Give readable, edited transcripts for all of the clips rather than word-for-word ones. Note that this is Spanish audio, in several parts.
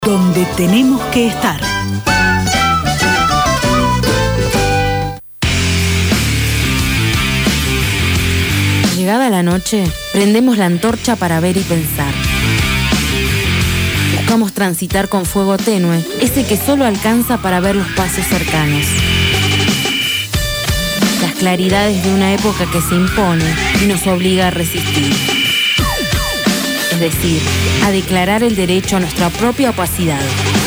Donde tenemos que estar. Llegada la noche, prendemos la antorcha para ver y pensar. Buscamos transitar con fuego tenue, ese que solo alcanza para ver los pasos cercanos. Las claridades de una época que se impone y nos obliga a resistir. Es decir, a declarar el derecho a nuestra propia opacidad.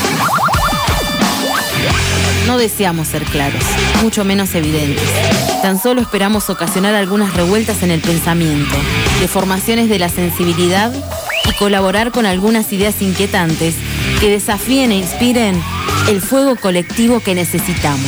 No deseamos ser claros, mucho menos evidentes. Tan solo esperamos ocasionar algunas revueltas en el pensamiento, deformaciones de la sensibilidad y colaborar con algunas ideas inquietantes que desafíen e inspiren el fuego colectivo que necesitamos.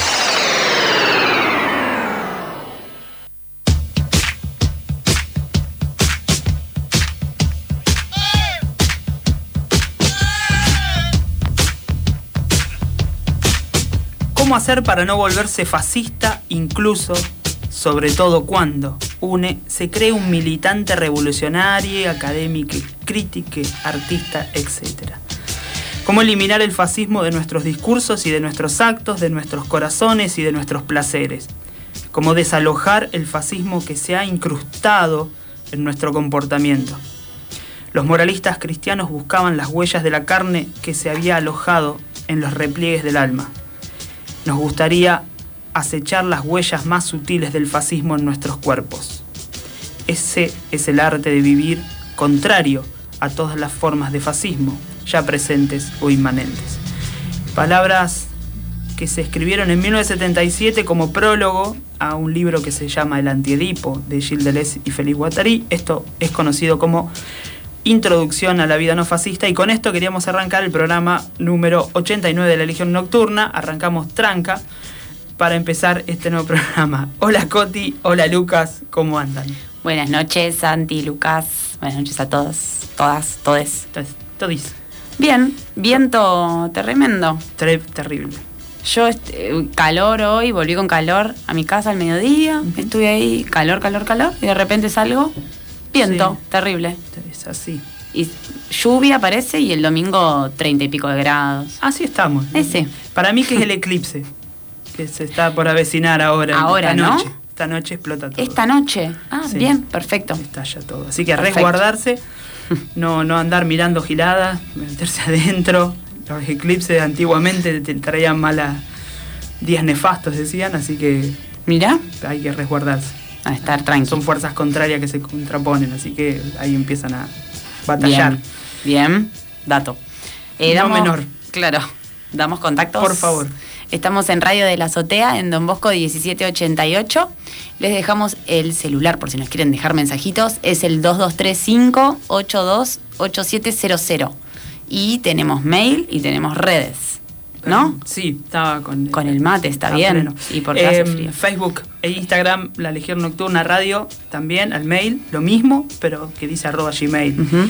¿Cómo hacer para no volverse fascista, incluso, sobre todo cuando se cree un militante revolucionario, académico, crítico, artista, etc.? ¿Cómo eliminar el fascismo de nuestros discursos y de nuestros actos, de nuestros corazones y de nuestros placeres? ¿Cómo desalojar el fascismo que se ha incrustado en nuestro comportamiento? Los moralistas cristianos buscaban las huellas de la carne que se había alojado en los repliegues del alma. Nos gustaría acechar las huellas más sutiles del fascismo en nuestros cuerpos. Ese es el arte de vivir contrario a todas las formas de fascismo, ya presentes o inmanentes. Palabras que se escribieron en 1977 como prólogo a un libro que se llama El Antiedipo, de Gilles Deleuze y Félix Guattari. Esto es conocido como Introducción a la vida no fascista, y con esto queríamos arrancar el programa número 89 de la Legión Nocturna. Arrancamos tranca para empezar este nuevo programa. Hola Coti, hola Lucas, ¿cómo andan? Buenas noches, Santi, Lucas. Buenas noches a todos, todas, todes. Todis. Bien, viento tremendo. Terrible. Yo, calor hoy, volví con calor a mi casa al mediodía. Estuve ahí, calor, y de repente salgo, viento, sí. Terrible. Es así. Y lluvia parece, y el domingo 30 y pico de grados. Así estamos. Ese. Para mí que es el eclipse, que se está por avecinar ahora. Ahora, esta noche. ¿no? Esta noche explota todo. Esta noche. Sí. Bien, perfecto. Estalla todo. Así que a resguardarse, no andar mirando giladas, meterse adentro. Los eclipses antiguamente te traían días nefastos, decían, así que Mirá. Hay que resguardarse. A estar tranquilo. Son fuerzas contrarias que se contraponen, así que ahí empiezan a batallar. Bien. Dato. No menor. Claro. Damos contactos. Por favor. Estamos en Radio de la Azotea, en Don Bosco 1788. Les dejamos el celular por si nos quieren dejar mensajitos. Es el 2235-828700. Y tenemos mail y tenemos redes, ¿no? Sí, estaba con el mate, está bien. Pleno. Y porque hace frío. Facebook e Instagram, La Legión Nocturna Radio, también al mail, lo mismo, pero que dice @gmail. Uh-huh.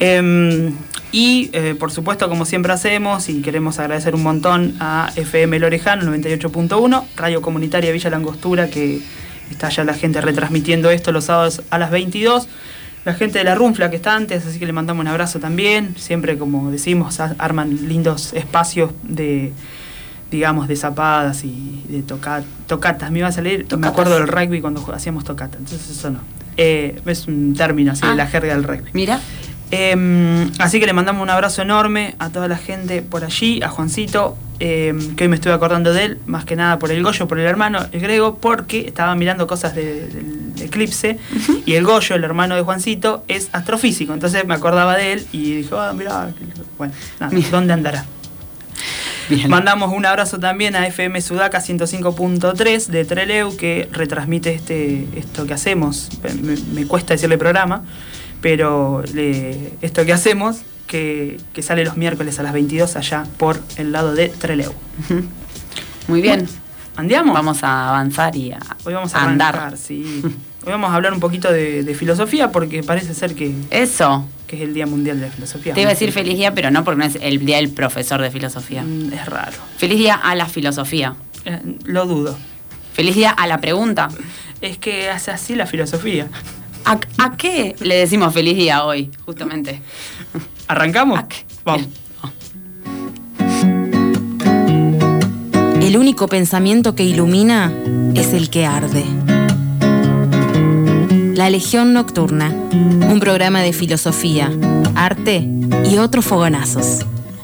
Por supuesto, como siempre hacemos, y queremos agradecer un montón a FM El Orejano 98.1, Radio Comunitaria Villa Langostura, que está ya la gente retransmitiendo esto los sábados a las 22. La gente de la Runfla que está antes, así que le mandamos un abrazo también. Siempre, como decimos, arman lindos espacios de zapadas y de tocatas. Me iba a salir, tocatas. Me acuerdo del rugby cuando hacíamos tocata, entonces eso no. Es un término así de la jerga del rugby. Mira. Así que le mandamos un abrazo enorme a toda la gente por allí, a Juancito, que hoy me estuve acordando de él, más que nada por el Goyo, por el hermano, el Grego, porque estaba mirando cosas del eclipse, uh-huh. Y el Goyo, el hermano de Juancito, es astrofísico, entonces me acordaba de él y dijo, mirá, bueno, nada, ¿dónde andará? Bien. Mandamos un abrazo también a FM Sudaca 105.3 de Trelew, que retransmite esto que hacemos. Me cuesta decirle programa, pero esto que hacemos, que sale los miércoles a las 22 allá por el lado de Trelew. Uh-huh. Muy bien. Bueno, ¿andiamos? Vamos a avanzar y Hoy vamos a andar. Sí. Hoy vamos a hablar un poquito de filosofía, porque parece ser que es el Día Mundial de la Filosofía. Te iba a decir feliz día, pero no, porque no es el día del profesor de filosofía. Es raro. Feliz día a la filosofía. Lo dudo. Feliz día a la pregunta. Es que hace así la filosofía. ¿A qué le decimos feliz día hoy, justamente? ¿Arrancamos? ¿A qué? Vamos. El único pensamiento que ilumina es el que arde. La Legión Nocturna, un programa de filosofía, arte y otros fogonazos.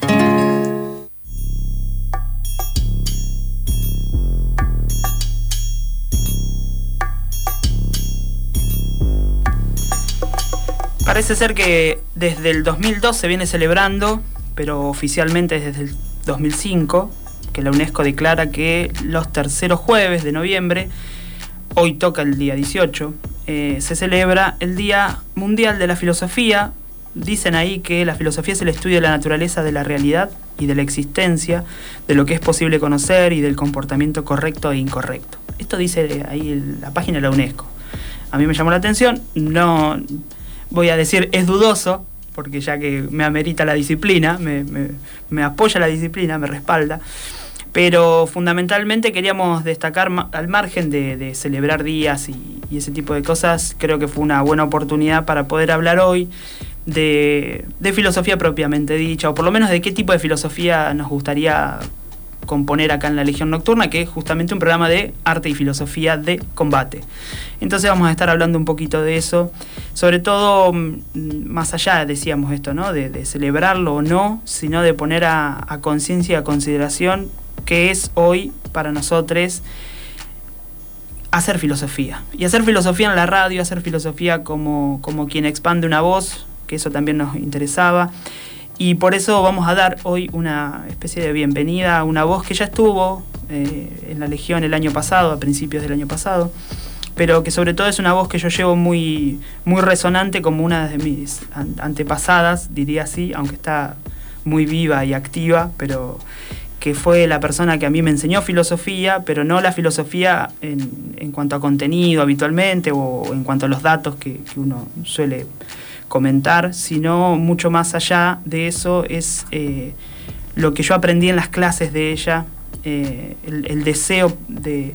Parece ser que desde el 2002 se viene celebrando, pero oficialmente desde el 2005, que la UNESCO declara que los terceros jueves de noviembre, hoy toca el día 18, se celebra el Día Mundial de la Filosofía. Dicen ahí que la filosofía es el estudio de la naturaleza de la realidad y de la existencia, de lo que es posible conocer y del comportamiento correcto e incorrecto. Esto dice ahí la página de la UNESCO. A mí me llamó la atención, no voy a decir es dudoso, porque ya que me amerita la disciplina, me apoya la disciplina, me respalda. Pero fundamentalmente queríamos destacar, al margen de celebrar días y ese tipo de cosas, creo que fue una buena oportunidad para poder hablar hoy de filosofía propiamente dicha, o por lo menos de qué tipo de filosofía nos gustaría componer acá en la Legión Nocturna, que es justamente un programa de arte y filosofía de combate. Entonces vamos a estar hablando un poquito de eso, sobre todo más allá, decíamos esto, ¿no? de celebrarlo o no, sino de poner a conciencia y a consideración que es hoy para nosotros hacer filosofía. Y hacer filosofía en la radio, hacer filosofía como quien expande una voz, que eso también nos interesaba. Y por eso vamos a dar hoy una especie de bienvenida a una voz que ya estuvo en la Legión el año pasado, a principios del año pasado, pero que sobre todo es una voz que yo llevo muy, muy resonante como una de mis antepasadas, diría así, aunque está muy viva y activa, pero que fue la persona que a mí me enseñó filosofía, pero no la filosofía en cuanto a contenido habitualmente o en cuanto a los datos que uno suele comentar, sino mucho más allá de eso es lo que yo aprendí en las clases de ella, el deseo de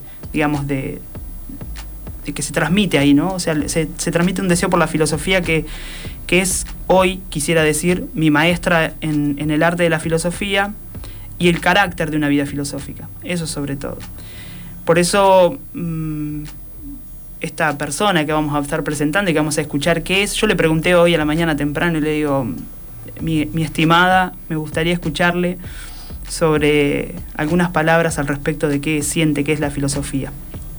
que se transmite ahí, ¿no? O sea, se transmite un deseo por la filosofía que es hoy, quisiera decir, mi maestra en el arte de la filosofía y el carácter de una vida filosófica, eso sobre todo. Por eso esta persona que vamos a estar presentando y que vamos a escuchar qué es, yo le pregunté hoy a la mañana temprano y le digo, mi estimada, me gustaría escucharle sobre algunas palabras al respecto de qué siente que es la filosofía.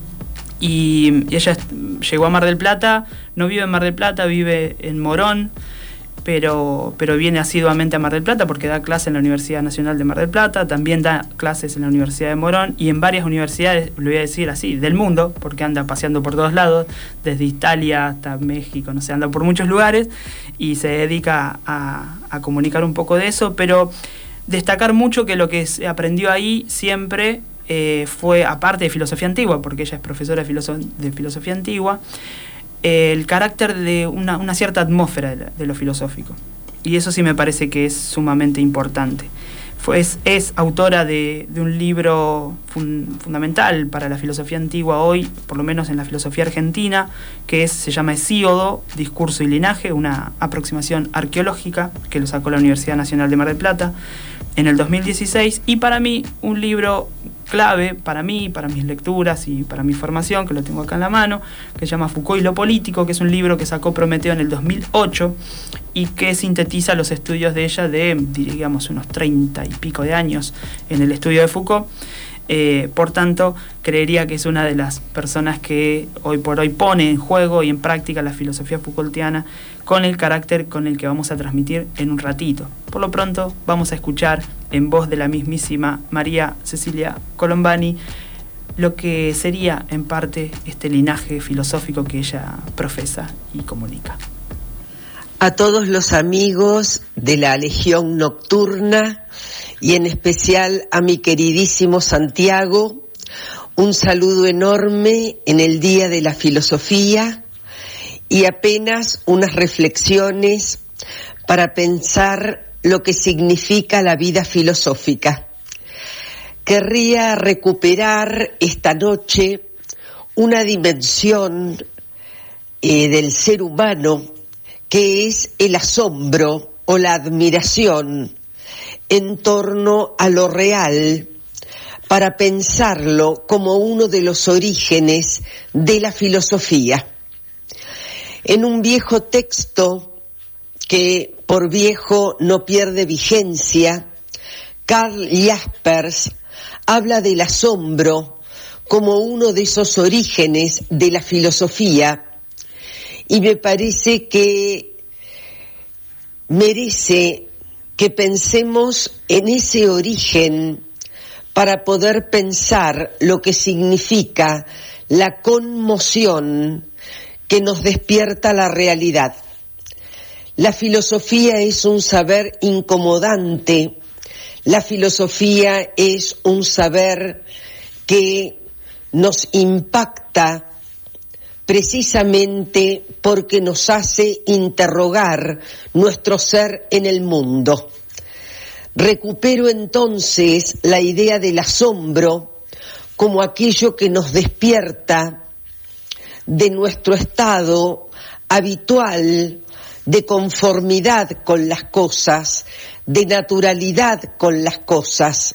Y ella llegó a Mar del Plata, no vive en Mar del Plata, vive en Morón, pero viene asiduamente a Mar del Plata porque da clases en la Universidad Nacional de Mar del Plata, también da clases en la Universidad de Morón y en varias universidades, lo voy a decir así, del mundo, porque anda paseando por todos lados, desde Italia hasta México, no sé, anda por muchos lugares y se dedica a comunicar un poco de eso, pero destacar mucho que lo que se aprendió ahí siempre fue, aparte de filosofía antigua, porque ella es profesora de filosofía antigua, el carácter de una cierta atmósfera de lo filosófico. Y eso sí me parece que es sumamente importante. Es autora de un libro fundamental para la filosofía antigua hoy, por lo menos en la filosofía argentina, que se llama Hesíodo, Discurso y Linaje, una aproximación arqueológica que lo sacó la Universidad Nacional de Mar del Plata en el 2016, y para mí un libro clave, para mí, para mis lecturas y para mi formación, que lo tengo acá en la mano, que se llama Foucault y lo político, que es un libro que sacó Prometeo en el 2008 y que sintetiza los estudios de ella de, digamos, unos 30 y pico de años en el estudio de Foucault. Por tanto, creería que es una de las personas que hoy por hoy pone en juego y en práctica la filosofía Foucaultiana con el carácter con el que vamos a transmitir en un ratito. Por lo pronto, vamos a escuchar en voz de la mismísima María Cecilia Colombani lo que sería en parte este linaje filosófico que ella profesa y comunica. A todos los amigos de la Legión Nocturna y en especial a mi queridísimo Santiago, un saludo enorme en el Día de la Filosofía y apenas unas reflexiones para pensar lo que significa la vida filosófica. Querría recuperar esta noche una dimensión del ser humano que es el asombro o la admiración en torno a lo real, para pensarlo como uno de los orígenes de la filosofía. En un viejo texto que por viejo no pierde vigencia, Karl Jaspers habla del asombro como uno de esos orígenes de la filosofía, y me parece que merece que pensemos en ese origen para poder pensar lo que significa la conmoción que nos despierta la realidad. La filosofía es un saber incomodante, la filosofía es un saber que nos impacta precisamente porque nos hace interrogar nuestro ser en el mundo. Recupero entonces la idea del asombro como aquello que nos despierta de nuestro estado habitual de conformidad con las cosas, de naturalidad con las cosas.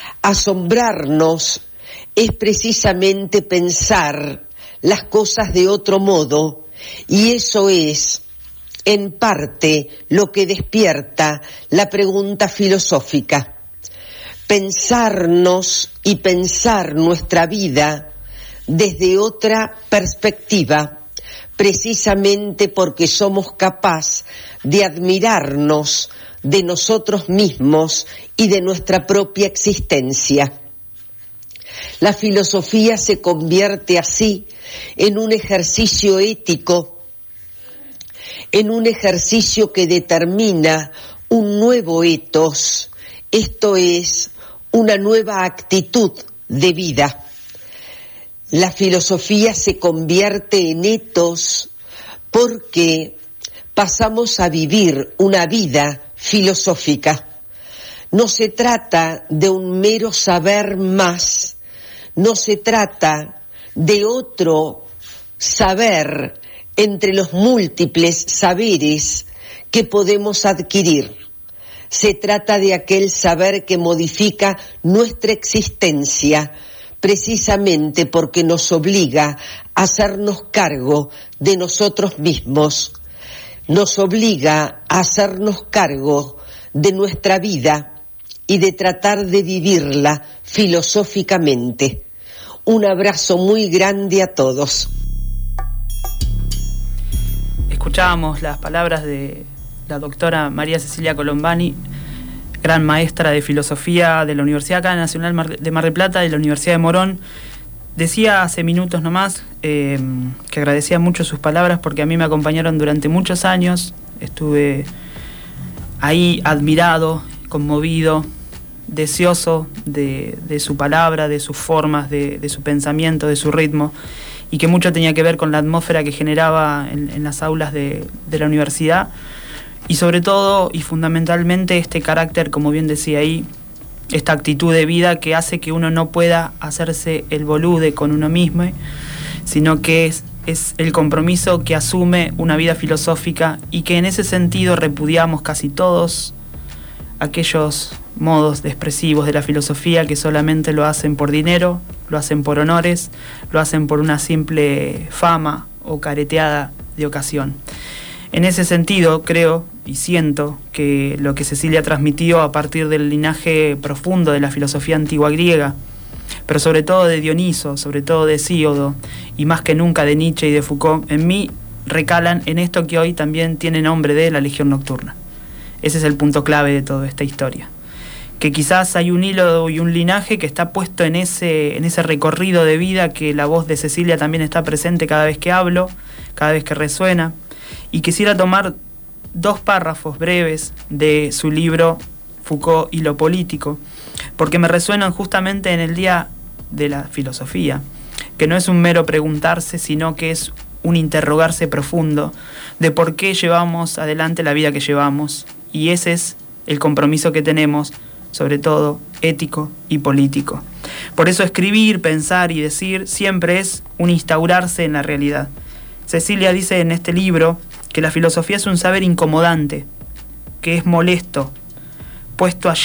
Asombrarnos es precisamente pensar las cosas de otro modo, y eso es, en parte, lo que despierta la pregunta filosófica. Pensarnos y pensar nuestra vida desde otra perspectiva, precisamente porque somos capaces de admirarnos de nosotros mismos y de nuestra propia existencia. La filosofía se convierte así en un ejercicio ético, en un ejercicio que determina un nuevo ethos, esto es, una nueva actitud de vida. La filosofía se convierte en ethos porque pasamos a vivir una vida filosófica. No se trata de un mero saber más, no se trata de otro saber entre los múltiples saberes que podemos adquirir. Se trata de aquel saber que modifica nuestra existencia, precisamente porque nos obliga a hacernos cargo de nosotros mismos, nos obliga a hacernos cargo de nuestra vida y de tratar de vivirla filosóficamente. Un abrazo muy grande a todos. Escuchábamos las palabras de la doctora María Cecilia Colombani, gran maestra de filosofía de la Universidad Nacional de Mar del Plata, de la Universidad de Morón. Decía hace minutos nomás que agradecía mucho sus palabras porque a mí me acompañaron durante muchos años. Estuve ahí admirado, conmovido, deseoso de su palabra, de sus formas, de su pensamiento, de su ritmo, y que mucho tenía que ver con la atmósfera que generaba en las aulas de la universidad, y sobre todo y fundamentalmente este carácter, como bien decía ahí, esta actitud de vida que hace que uno no pueda hacerse el bolude con uno mismo, sino que es el compromiso que asume una vida filosófica, y que en ese sentido repudiamos casi todos aquellos modos expresivos de la filosofía que solamente lo hacen por dinero, lo hacen por honores, lo hacen por una simple fama o careteada de ocasión. En ese sentido, creo y siento que lo que Cecilia transmitió a partir del linaje profundo de la filosofía antigua griega, pero sobre todo de Dioniso, sobre todo de Hesíodo, y más que nunca de Nietzsche y de Foucault, en mí recalan en esto que hoy también tiene nombre de la Legión Nocturna. Ese es el punto clave de toda esta historia. Que quizás hay un hilo y un linaje que está puesto en ese recorrido de vida, que la voz de Cecilia también está presente cada vez que hablo, cada vez que resuena. Y quisiera tomar 2 párrafos breves de su libro Foucault y lo político, porque me resuenan justamente en el Día de la Filosofía, que no es un mero preguntarse, sino que es un interrogarse profundo de por qué llevamos adelante la vida que llevamos, y ese es el compromiso que tenemos, sobre todo ético y político. Por eso escribir, pensar y decir siempre es un instaurarse en la realidad. Cecilia dice en este libro que la filosofía es un saber incomodante, que es molesto, puesto allí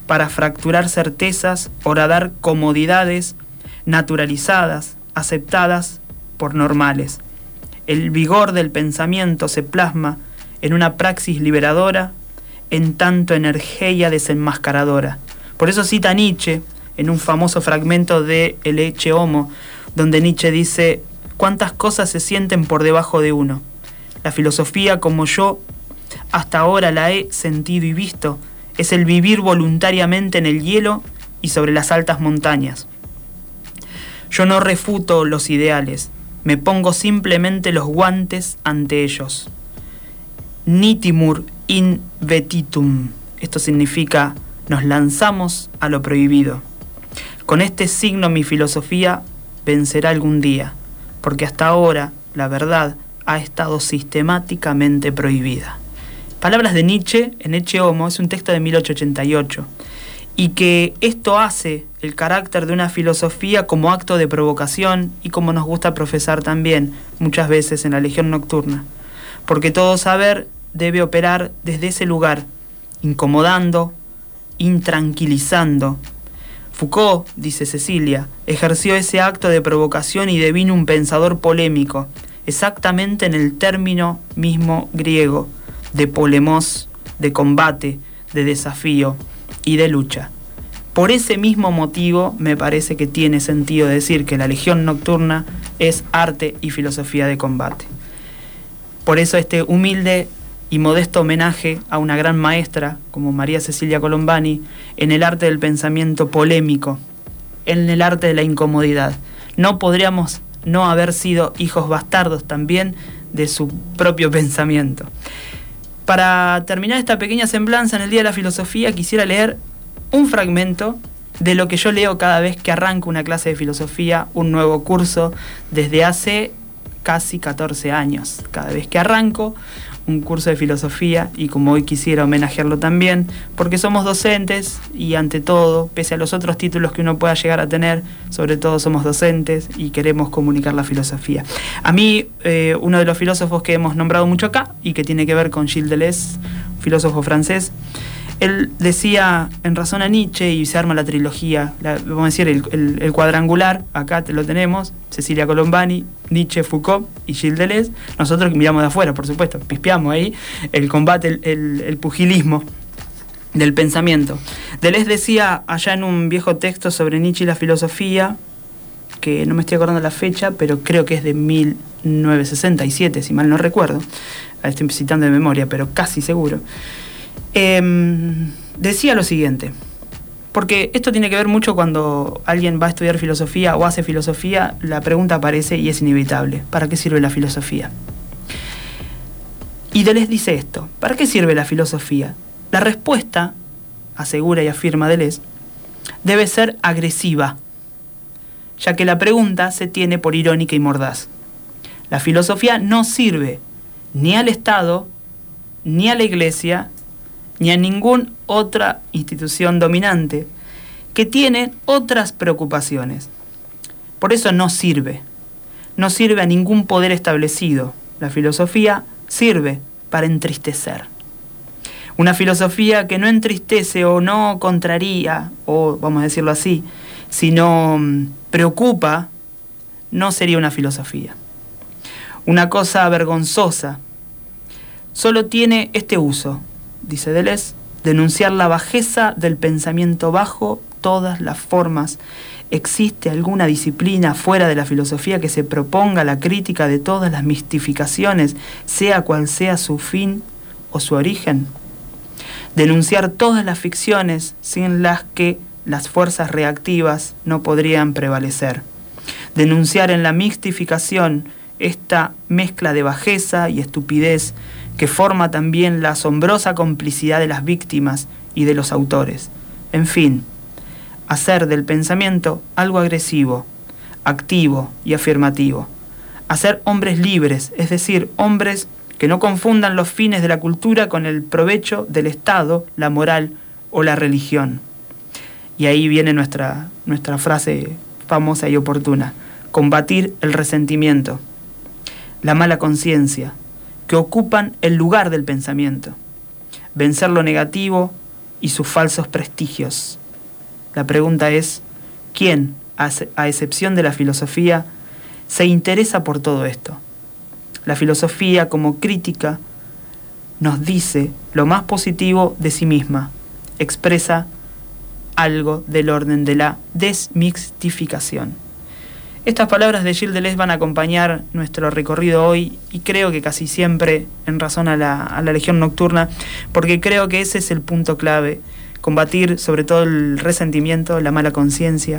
para fracturar certezas, horadar comodidades naturalizadas, aceptadas por normales. El vigor del pensamiento se plasma en una praxis liberadora, en tanto energía desenmascaradora. Por eso cita Nietzsche en un famoso fragmento de El Ecce Homo, donde Nietzsche dice: «¿Cuántas cosas se sienten por debajo de uno? La filosofía, como yo hasta ahora la he sentido y visto, es el vivir voluntariamente en el hielo y sobre las altas montañas. Yo no refuto los ideales, me pongo simplemente los guantes ante ellos. Nitimur in vetitum». Esto significa: nos lanzamos a lo prohibido. Con este signo mi filosofía vencerá algún día, porque hasta ahora la verdad ha estado sistemáticamente prohibida. Palabras de Nietzsche en Ecce Homo, es un texto de 1888, y que esto hace el carácter de una filosofía como acto de provocación y como nos gusta profesar también muchas veces en la Legión Nocturna, porque todo saber debe operar desde ese lugar, incomodando, intranquilizando. Foucault, dice Cecilia, ejerció ese acto de provocación y devino un pensador polémico, exactamente en el término mismo griego, de polemos, de combate, de desafío y de lucha. Por ese mismo motivo me parece que tiene sentido decir que la Legión Nocturna es arte y filosofía de combate. Por eso este humilde y modesto homenaje a una gran maestra como María Cecilia Colombani en el arte del pensamiento polémico, en el arte de la incomodidad. No podríamos no haber sido hijos bastardos también de su propio pensamiento. Para terminar esta pequeña semblanza en el Día de la Filosofía, quisiera leer un fragmento de lo que yo leo cada vez que arranco una clase de filosofía, un nuevo curso, desde hace casi 14 años. Cada vez que arranco un curso de filosofía, y como hoy quisiera homenajearlo también, porque somos docentes y ante todo, pese a los otros títulos que uno pueda llegar a tener, sobre todo somos docentes y queremos comunicar la filosofía. A mí, uno de los filósofos que hemos nombrado mucho acá y que tiene que ver con Gilles Deleuze, filósofo francés, él decía en razón a Nietzsche, y se arma la trilogía, vamos a decir el cuadrangular, acá lo tenemos, Cecilia Colombani, Nietzsche, Foucault y Gilles Deleuze. Nosotros miramos de afuera, por supuesto, pispeamos ahí el combate, el pugilismo del pensamiento. Deleuze decía allá en un viejo texto sobre Nietzsche y la filosofía, que no me estoy acordando la fecha, pero creo que es de 1967, si mal no recuerdo. Estoy citando de memoria, pero casi seguro. Decía lo siguiente, porque esto tiene que ver mucho cuando alguien va a estudiar filosofía o hace filosofía, la pregunta aparece y es inevitable: ¿para qué sirve la filosofía? Y Deleuze dice esto: ¿para qué sirve la filosofía? La respuesta, asegura y afirma Deleuze, debe ser agresiva, ya que la pregunta se tiene por irónica y mordaz. La filosofía no sirve ni al Estado, ni a la Iglesia, ni a ninguna otra institución dominante, que tiene otras preocupaciones. Por eso no sirve a ningún poder establecido. La filosofía sirve para entristecer. Una filosofía que no entristece o no contraría, o vamos a decirlo así, sino preocupa, no sería una filosofía. Una cosa vergonzosa solo tiene este uso, dice Deleuze: denunciar la bajeza del pensamiento bajo todas las formas. ¿Existe alguna disciplina fuera de la filosofía que se proponga la crítica de todas las mistificaciones, sea cual sea su fin o su origen? Denunciar todas las ficciones sin las que las fuerzas reactivas no podrían prevalecer. Denunciar en la mistificación esta mezcla de bajeza y estupidez que forma también la asombrosa complicidad de las víctimas y de los autores. En fin, hacer del pensamiento algo agresivo, activo y afirmativo. Hacer hombres libres, es decir, hombres que no confundan los fines de la cultura con el provecho del Estado, la moral o la religión. Y ahí viene nuestra frase famosa y oportuna: combatir el resentimiento, la mala conciencia, que ocupan el lugar del pensamiento. Vencer lo negativo y sus falsos prestigios. La pregunta es, ¿quién, a excepción de la filosofía, se interesa por todo esto? La filosofía, como crítica, nos dice lo más positivo de sí misma, expresa algo del orden de la desmitificación. Estas palabras de Gilles Deleuze van a acompañar nuestro recorrido hoy y creo que casi siempre en razón a la Legión Nocturna, porque creo que ese es el punto clave, combatir sobre todo el resentimiento, la mala conciencia,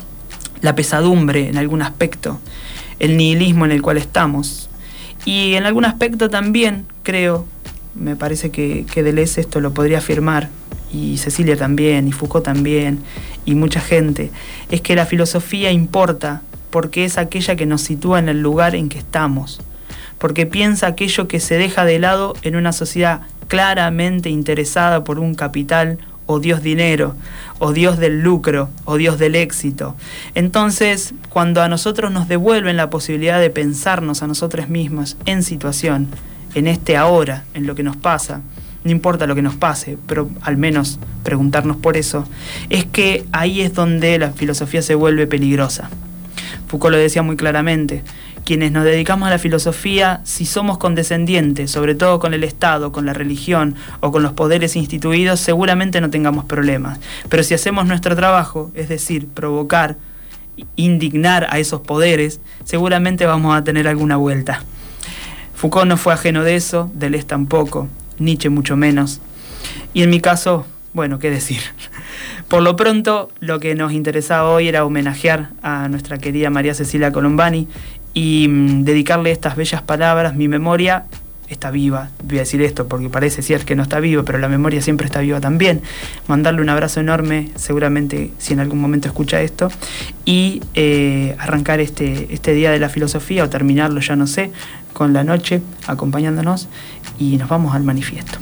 la pesadumbre en algún aspecto, el nihilismo en el cual estamos. Y en algún aspecto también creo, me parece que Deleuze esto lo podría afirmar, y Cecilia también, y Foucault también, y mucha gente, es que la filosofía importa porque es aquella que nos sitúa en el lugar en que estamos, porque piensa aquello que se deja de lado en una sociedad claramente interesada por un capital o Dios dinero, o Dios del lucro, o Dios del éxito. Entonces, cuando a nosotros nos devuelven la posibilidad de pensarnos a nosotros mismos en situación, en este ahora, en lo que nos pasa, no importa lo que nos pase, pero al menos preguntarnos por eso, es que ahí es donde la filosofía se vuelve peligrosa. Foucault lo decía muy claramente, quienes nos dedicamos a la filosofía, si somos condescendientes, sobre todo con el Estado, con la religión o con los poderes instituidos, seguramente no tengamos problemas. Pero si hacemos nuestro trabajo, es decir, provocar, indignar a esos poderes, seguramente vamos a tener alguna vuelta. Foucault no fue ajeno de eso, Deleuze tampoco, Nietzsche mucho menos. Y en mi caso, bueno, qué decir. Por lo pronto, lo que nos interesaba hoy era homenajear a nuestra querida María Cecilia Colombani y dedicarle estas bellas palabras. Mi memoria está viva, voy a decir esto porque parece ser que no está viva, pero la memoria siempre está viva también. Mandarle un abrazo enorme, seguramente si en algún momento escucha esto, y arrancar este día de la filosofía, o terminarlo, ya no sé, con la noche acompañándonos, y nos vamos al manifiesto.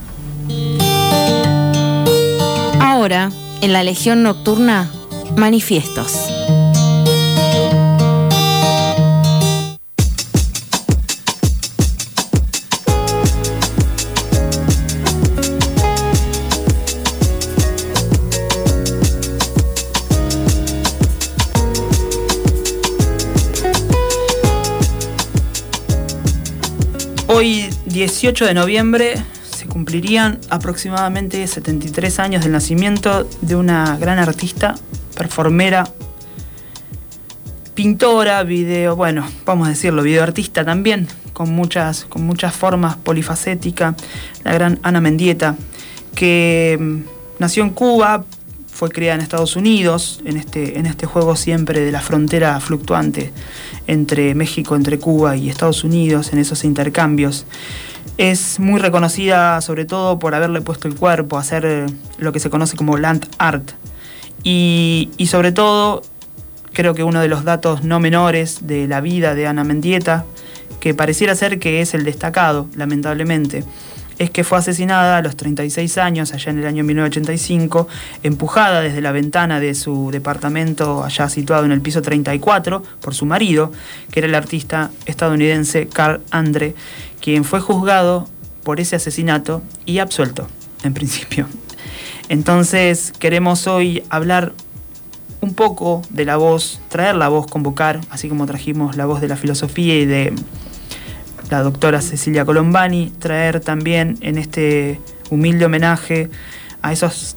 Ahora, en la Legión Nocturna, manifiestos. Hoy, 18 de noviembre, se cumplirían aproximadamente 73 años del nacimiento de una gran artista, performera, pintora, vamos a decirlo, videoartista también, con muchas formas, polifacética, la gran Ana Mendieta, que nació en Cuba, fue criada en Estados Unidos, en este juego siempre de la frontera fluctuante entre México, entre Cuba y Estados Unidos, en esos intercambios. Es muy reconocida sobre todo por haberle puesto el cuerpo, hacer lo que se conoce como land art. Y sobre todo, creo que uno de los datos no menores de la vida de Ana Mendieta, que pareciera ser que es el destacado, lamentablemente, es que fue asesinada a los 36 años, allá en el año 1985, empujada desde la ventana de su departamento, allá situado en el piso 34, por su marido, que era el artista estadounidense Carl Andre, quien fue juzgado por ese asesinato y absuelto, en principio. Entonces, queremos hoy hablar un poco de la voz, traer la voz, convocar, así como trajimos la voz de la filosofía y de la doctora Cecilia Colombani, traer también en este humilde homenaje a esos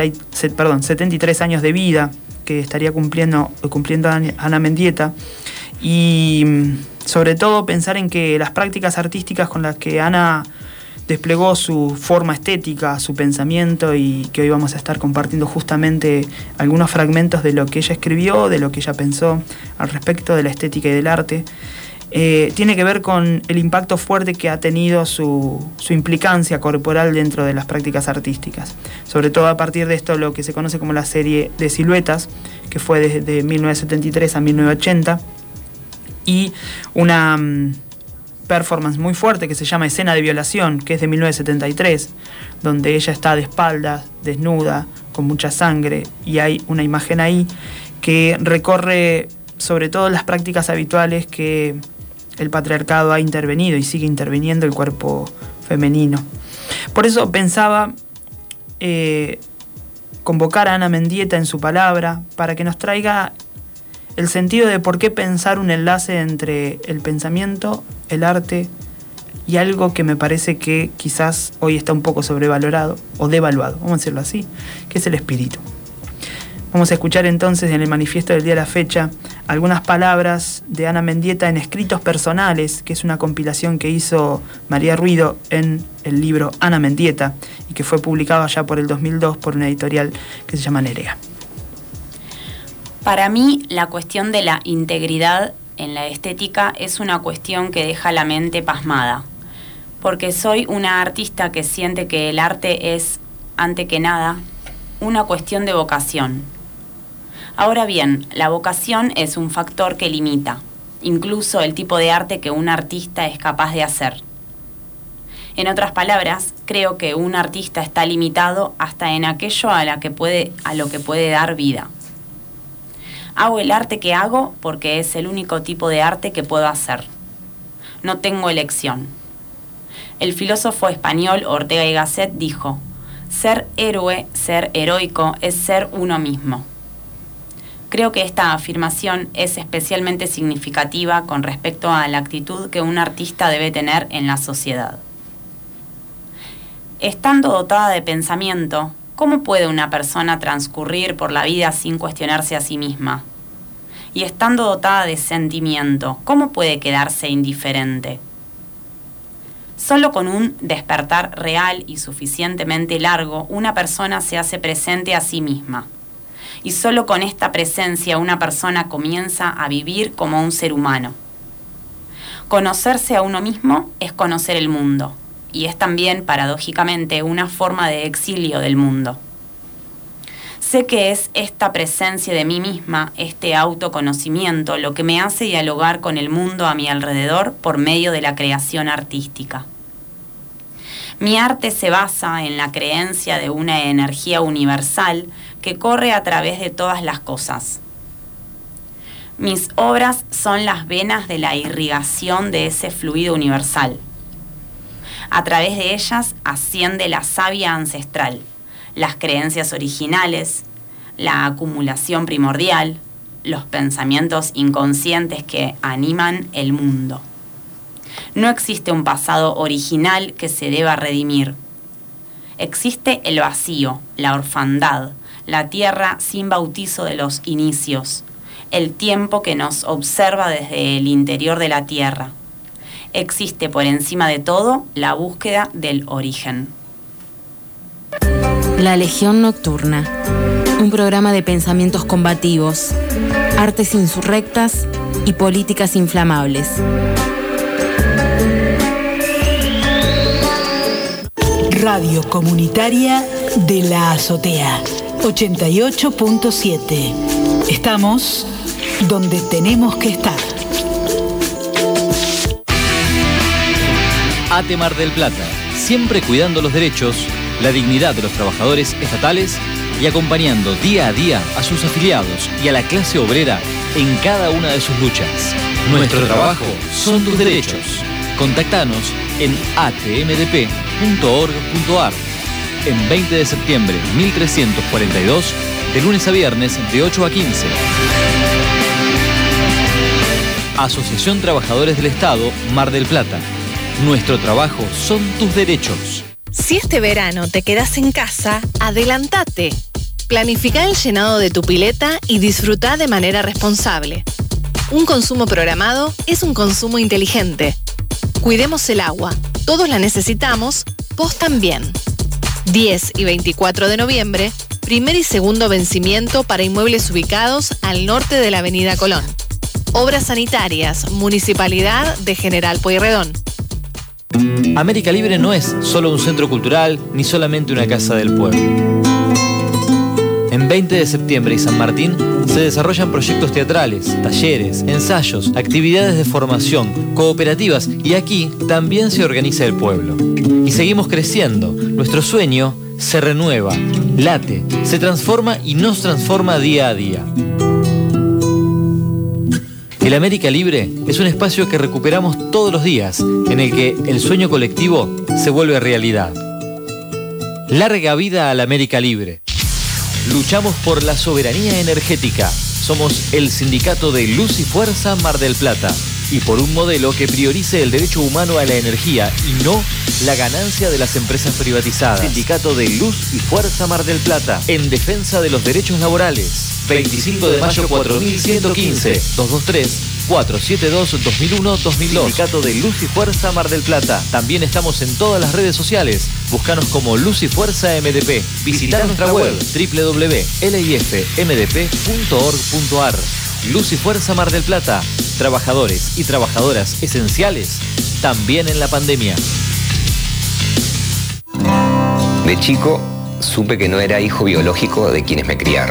73 años de vida que estaría cumpliendo Ana Mendieta, y sobre todo pensar en que las prácticas artísticas con las que Ana desplegó su forma estética, su pensamiento, y que hoy vamos a estar compartiendo justamente algunos fragmentos de lo que ella escribió, de lo que ella pensó al respecto de la estética y del arte, tiene que ver con el impacto fuerte que ha tenido su implicancia corporal dentro de las prácticas artísticas. Sobre todo a partir de esto, lo que se conoce como la serie de siluetas, que fue desde 1973 a 1980, y una performance muy fuerte que se llama Escena de Violación, que es de 1973, donde ella está de espaldas, desnuda, con mucha sangre, y hay una imagen ahí que recorre sobre todo las prácticas habituales que el patriarcado ha intervenido y sigue interviniendo el cuerpo femenino. Por eso pensaba convocar a Ana Mendieta en su palabra para que nos traiga el sentido de por qué pensar un enlace entre el pensamiento, el arte y algo que me parece que quizás hoy está un poco sobrevalorado o devaluado, vamos a decirlo así, que es el espíritu. Vamos a escuchar entonces en el manifiesto del día de la fecha algunas palabras de Ana Mendieta en Escritos Personales, que es una compilación que hizo María Ruido en el libro Ana Mendieta y que fue publicado allá por el 2002 por una editorial que se llama Nerea. Para mí, la cuestión de la integridad en la estética es una cuestión que deja la mente pasmada, porque soy una artista que siente que el arte es, ante que nada, una cuestión de vocación. Ahora bien, la vocación es un factor que limita, incluso el tipo de arte que un artista es capaz de hacer. En otras palabras, creo que un artista está limitado hasta en aquello a lo que puede dar vida. Hago el arte que hago porque es el único tipo de arte que puedo hacer. No tengo elección. El filósofo español Ortega y Gasset dijo: ser héroe, ser heroico, es ser uno mismo. Creo que esta afirmación es especialmente significativa con respecto a la actitud que un artista debe tener en la sociedad. Estando dotada de pensamiento, ¿cómo puede una persona transcurrir por la vida sin cuestionarse a sí misma? Y estando dotada de sentimiento, ¿cómo puede quedarse indiferente? Solo con un despertar real y suficientemente largo, una persona se hace presente a sí misma. Y solo con esta presencia una persona comienza a vivir como un ser humano. Conocerse a uno mismo es conocer el mundo, y es también, paradójicamente, una forma de exilio del mundo. Sé que es esta presencia de mí misma, este autoconocimiento, lo que me hace dialogar con el mundo a mi alrededor por medio de la creación artística. Mi arte se basa en la creencia de una energía universal que corre a través de todas las cosas. Mis obras son las venas de la irrigación de ese fluido universal. A través de ellas asciende la savia ancestral, las creencias originales, la acumulación primordial, los pensamientos inconscientes que animan el mundo. No existe un pasado original que se deba redimir. Existe el vacío, la orfandad, la tierra sin bautizo de los inicios, el tiempo que nos observa desde el interior de la tierra. Existe por encima de todo la búsqueda del origen. La Legión Nocturna, un programa de pensamientos combativos, artes insurrectas y políticas inflamables. Radio Comunitaria de la Azotea, 88.7. Estamos donde tenemos que estar. ATE Mar del Plata, siempre cuidando los derechos, la dignidad de los trabajadores estatales y acompañando día a día a sus afiliados y a la clase obrera en cada una de sus luchas. Nuestro trabajo son tus derechos. Contactanos en atmdp.org.ar en 20 de septiembre 1342, de lunes a viernes de 8 a 15. Asociación Trabajadores del Estado, Mar del Plata. Nuestro trabajo son tus derechos. Si este verano te quedas en casa, adelántate. Planifica el llenado de tu pileta y disfruta de manera responsable. Un consumo programado es un consumo inteligente. Cuidemos el agua. Todos la necesitamos, vos también. 10 y 24 de noviembre, primer y segundo vencimiento para inmuebles ubicados al norte de la Avenida Colón. Obras sanitarias, Municipalidad de General Pueyrredón. América Libre no es solo un centro cultural ni solamente una casa del pueblo. En 20 de septiembre y San Martín se desarrollan proyectos teatrales, talleres, ensayos, actividades de formación, cooperativas y aquí también se organiza el pueblo. Y seguimos creciendo. Nuestro sueño se renueva, late, se transforma y nos transforma día a día. El América Libre es un espacio que recuperamos todos los días, en el que el sueño colectivo se vuelve realidad. Larga vida a la América Libre. Luchamos por la soberanía energética. Somos el sindicato de Luz y Fuerza Mar del Plata. Y por un modelo que priorice el derecho humano a la energía y no la ganancia de las empresas privatizadas. Sindicato de Luz y Fuerza Mar del Plata. En defensa de los derechos laborales. 25 de mayo 4115 223-472-2001-2002. Sindicato de Luz y Fuerza Mar del Plata. También estamos en todas las redes sociales. Búscanos como Luz y Fuerza MDP. Visita nuestra web www.lifmdp.org.ar. Luz y Fuerza Mar del Plata. Trabajadores y trabajadoras esenciales, también en la pandemia. De chico, supe que no era hijo biológico de quienes me criaron.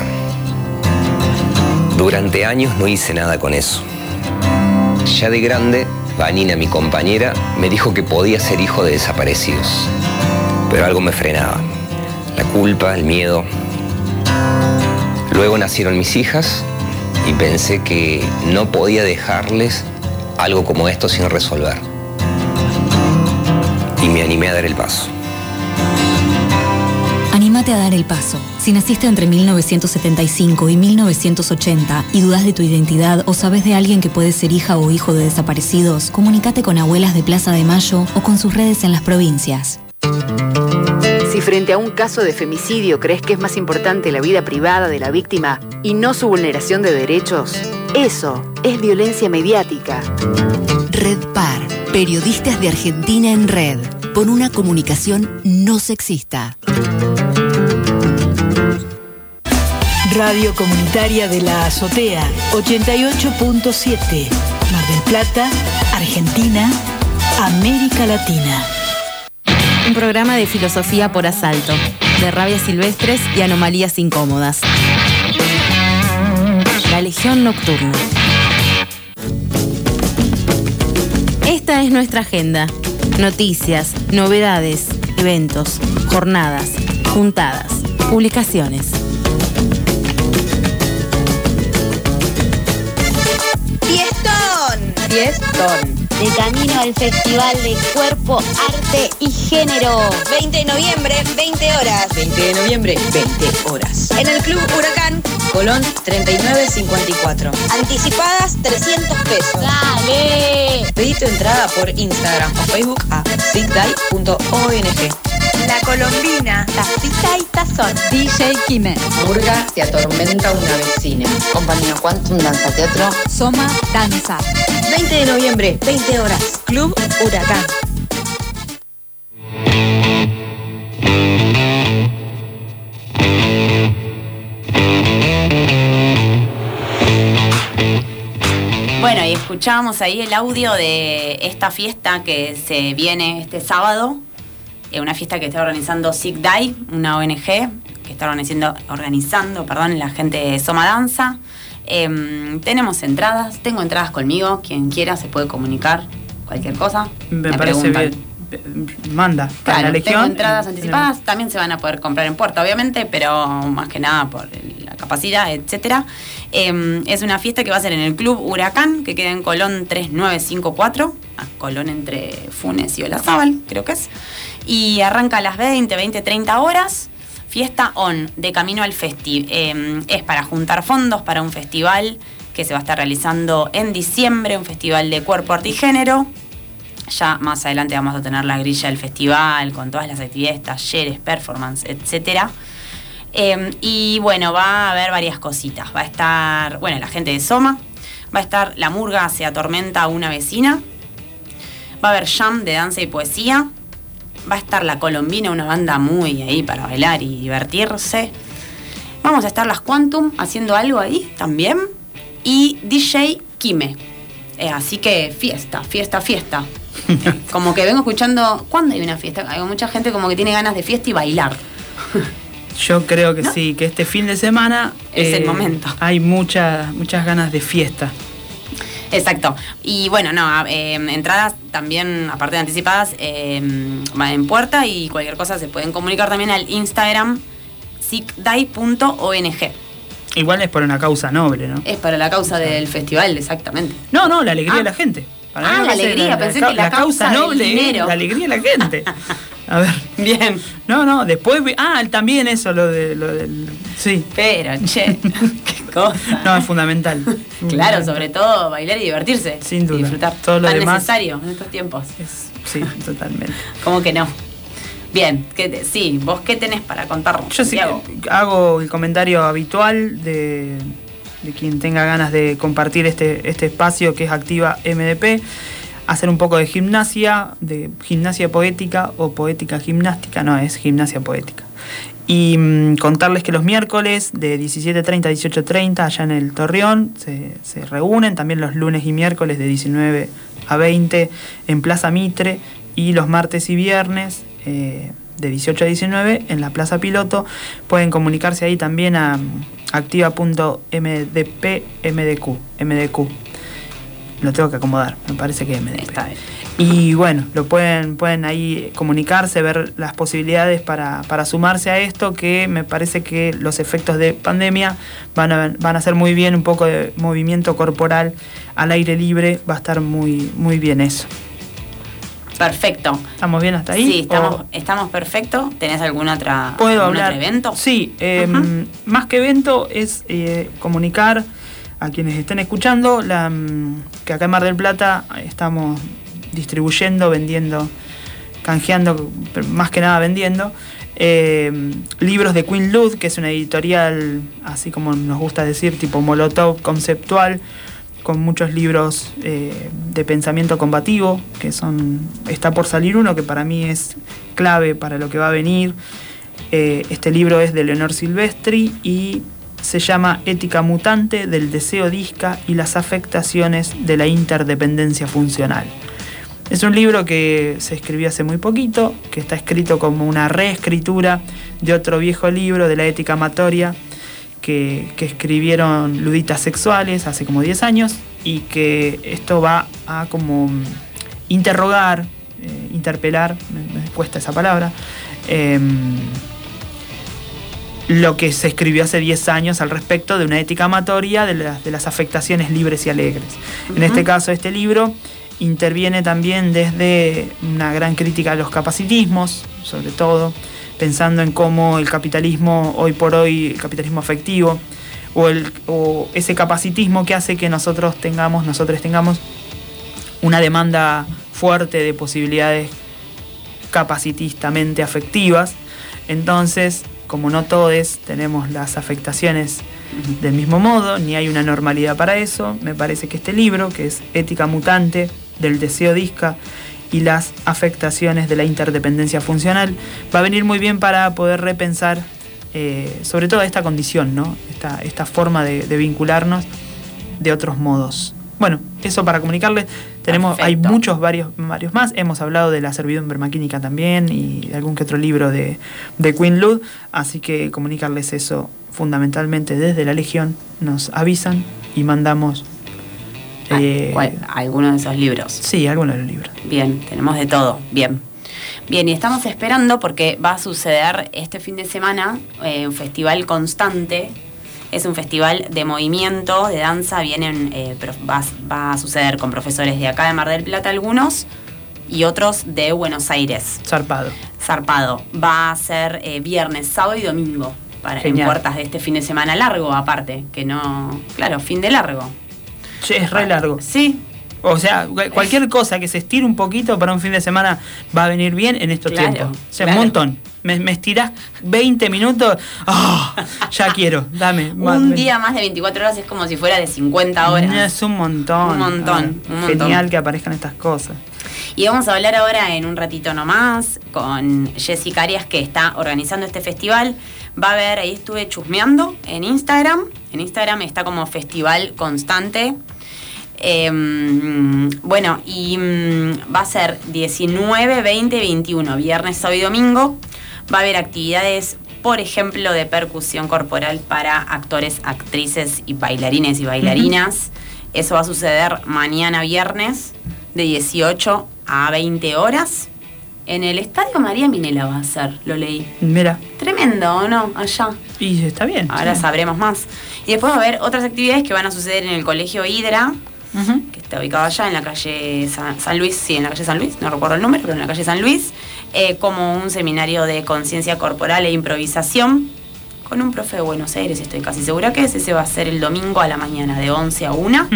Durante años no hice nada con eso. Ya de grande, Vanina, mi compañera, me dijo que podía ser hijo de desaparecidos. Pero algo me frenaba. La culpa, el miedo. Luego nacieron mis hijas y pensé que no podía dejarles algo como esto sin resolver. Y me animé a dar el paso. Anímate a dar el paso. Si naciste entre 1975 y 1980 y dudas de tu identidad o sabes de alguien que puede ser hija o hijo de desaparecidos, comunícate con Abuelas de Plaza de Mayo o con sus redes en las provincias. Si frente a un caso de femicidio crees que es más importante la vida privada de la víctima y no su vulneración de derechos, eso es violencia mediática. Red Par, periodistas de Argentina en red, por una comunicación no sexista. Radio Comunitaria de la Azotea, 88.7, Mar del Plata, Argentina, América Latina. Un programa de filosofía por asalto, de rabias silvestres y anomalías incómodas. La Legión Nocturna. Esta es nuestra agenda. Noticias, novedades, eventos, jornadas, juntadas, publicaciones. Fiestón. De camino al Festival de Cuerpo, Arte y Género. 20 de noviembre, 20 horas. 20 de noviembre, 20 horas. En el Club Huracán. Colón 3954. Anticipadas 300 pesos. ¡Dale! Pedí tu entrada por Instagram o Facebook a sigday.ong. La Colombina, Tacita y Tazón. DJ Quime. Murga te atormenta una vecina. Compañía Quantum Danza Teatro. Soma Danza. 20 de noviembre, 20 horas. Club Huracán. Bueno, y escuchábamos ahí el audio de esta fiesta que se viene este sábado. Una fiesta que está organizando Sigday, una ONG que está organizando, la gente de Soma Danza. Tenemos entradas, tengo entradas conmigo, quien quiera se puede comunicar, cualquier cosa. Me parece preguntan. bien. Manda, para claro, la Legión. Tengo entradas anticipadas, también se van a poder comprar en puerta, obviamente, pero más que nada por la capacidad, etcétera. Es una fiesta que va a ser en el Club Huracán, que queda en Colón 3954, Colón entre Funes y Olazábal, creo que es. Y arranca a las 30 horas. Fiesta on, de camino al festival. Es para juntar fondos para un festival que se va a estar realizando en diciembre, un festival de cuerpo, arte y género. Ya más adelante vamos a tener la grilla del festival con todas las actividades, talleres, performance, etcétera. Y bueno, va a haber varias cositas. Va a estar, la gente de Soma. Va a estar La Murga se atormenta a una vecina. Va a haber jam de danza y poesía. Va a estar La Colombina, una banda muy ahí para bailar y divertirse. Vamos a estar las Quantum haciendo algo ahí también. Y DJ Quime. Así que fiesta. Como que vengo escuchando, ¿cuándo hay una fiesta? Hay mucha gente como que tiene ganas de fiesta y bailar. Yo creo que ¿no? Sí, que este fin de semana es el momento. Hay muchas ganas de fiesta. Exacto. Y bueno, entradas también, aparte de anticipadas, van en puerta y cualquier cosa se pueden comunicar también al Instagram sigday.ong. Igual es por una causa noble, ¿no? Es para la causa del festival, exactamente. No, la alegría de la gente. La alegría, pensé que la causa noble, dinero. La alegría de la gente. A ver. Bien. No, después... también eso, lo del... Sí. Pero, che, qué cosa. No, es fundamental. Claro, sobre todo bailar y divertirse. Sin duda. Y disfrutar. Todo lo tan demás necesario en estos tiempos. Sí, totalmente. ¿Cómo que no? Bien, sí, ¿vos qué tenés para contarnos? Yo sí hago el comentario habitual de quien tenga ganas de compartir este espacio que es Activa MDP, hacer un poco de gimnasia poética o poética gimnástica, no, es gimnasia poética. Y contarles que los miércoles de 17:30 a 18:30 allá en el Torreón se reúnen, también los lunes y miércoles de 19 a 20 en Plaza Mitre, y los martes y viernes de 18 a 19 en la Plaza Piloto. Pueden comunicarse ahí también a activa.mdp.mdq. Lo tengo que acomodar, me parece que MDP. Está bien. Y bueno, pueden ahí comunicarse, ver las posibilidades para sumarse a esto, que me parece que los efectos de pandemia van a hacer muy bien un poco de movimiento corporal al aire libre, va a estar muy, muy bien eso. Perfecto. ¿Estamos bien hasta ahí? Sí, estamos perfecto. ¿Tenés algún otro evento? Sí, más que evento es comunicar a quienes estén escuchando que acá en Mar del Plata estamos distribuyendo, vendiendo, canjeando, pero más que nada vendiendo, libros de Queen Lud, que es una editorial, así como nos gusta decir, tipo Molotov conceptual, con muchos libros de pensamiento combativo, está por salir uno que para mí es clave para lo que va a venir. Este libro es de Leonor Silvestri y se llama Ética mutante del deseo disca y las afectaciones de la interdependencia funcional. Es un libro que se escribió hace muy poquito, que está escrito como una reescritura de otro viejo libro de la ética amatoria que escribieron luditas sexuales hace como 10 años, y que esto va a como interrogar, interpelar, me cuesta esa palabra, lo que se escribió hace 10 años al respecto de una ética amatoria de las afectaciones libres y alegres. En este caso, este libro interviene también desde una gran crítica a los capacitismos, sobre todo pensando en cómo el capitalismo, hoy por hoy, el capitalismo afectivo, o ese capacitismo que hace que nosotros tengamos una demanda fuerte de posibilidades capacitistamente afectivas. Entonces, como no todos tenemos las afectaciones del mismo modo, ni hay una normalidad para eso, me parece que este libro, que es Ética mutante del deseo disca y las afectaciones de la interdependencia funcional, va a venir muy bien para poder repensar sobre todo esta condición, ¿no? Esta forma de vincularnos de otros modos. Bueno, eso para comunicarles. Hay varios más. Hemos hablado de la servidumbre maquínica también y de algún que otro libro de Queen Lud, así que comunicarles eso fundamentalmente desde la Legión. Nos avisan y mandamos algunos de esos libros. Sí, algunos de los libros. Bien, tenemos de todo. Bien, y estamos esperando porque va a suceder este fin de semana un festival constante. Es un festival de movimiento, de danza. Va a suceder con profesores de acá de Mar del Plata algunos y otros de Buenos Aires. Zarpado. Va a ser viernes, sábado y domingo en puertas de este fin de semana largo, aparte. Que no... Claro, fin de largo. Che, es re largo. Sí. O sea, cualquier cosa que se estire un poquito para un fin de semana va a venir bien en estos tiempos. O sea, un montón. Me estirás 20 minutos. ¡Oh! Ya quiero, dame. Un día más de 24 horas es como si fuera de 50 horas. Es un montón. Un montón. Genial que aparezcan estas cosas. Y vamos a hablar ahora en un ratito nomás con Jessica Arias, que está organizando este festival. Va a haber, ahí estuve chusmeando en Instagram. En Instagram está como Festival Constante. Va a ser 19, 20, 21, viernes, sábado y domingo. Va a haber actividades, por ejemplo, de percusión corporal para actores, actrices y bailarines y bailarinas. Eso va a suceder mañana viernes de 18 a 20 horas. En el Estadio María Minela va a ser, lo leí. Mira. Tremendo, ¿o no? Allá. Y está bien. Ahora sabremos más. Y después va a haber otras actividades que van a suceder en el Colegio Hidra, que está ubicado allá en la calle San Luis, en la calle San Luis, no recuerdo el número, pero en la calle San Luis, como un seminario de conciencia corporal e improvisación con un profe de Buenos Aires, estoy casi segura que ese va a ser el domingo a la mañana de 11 a 1.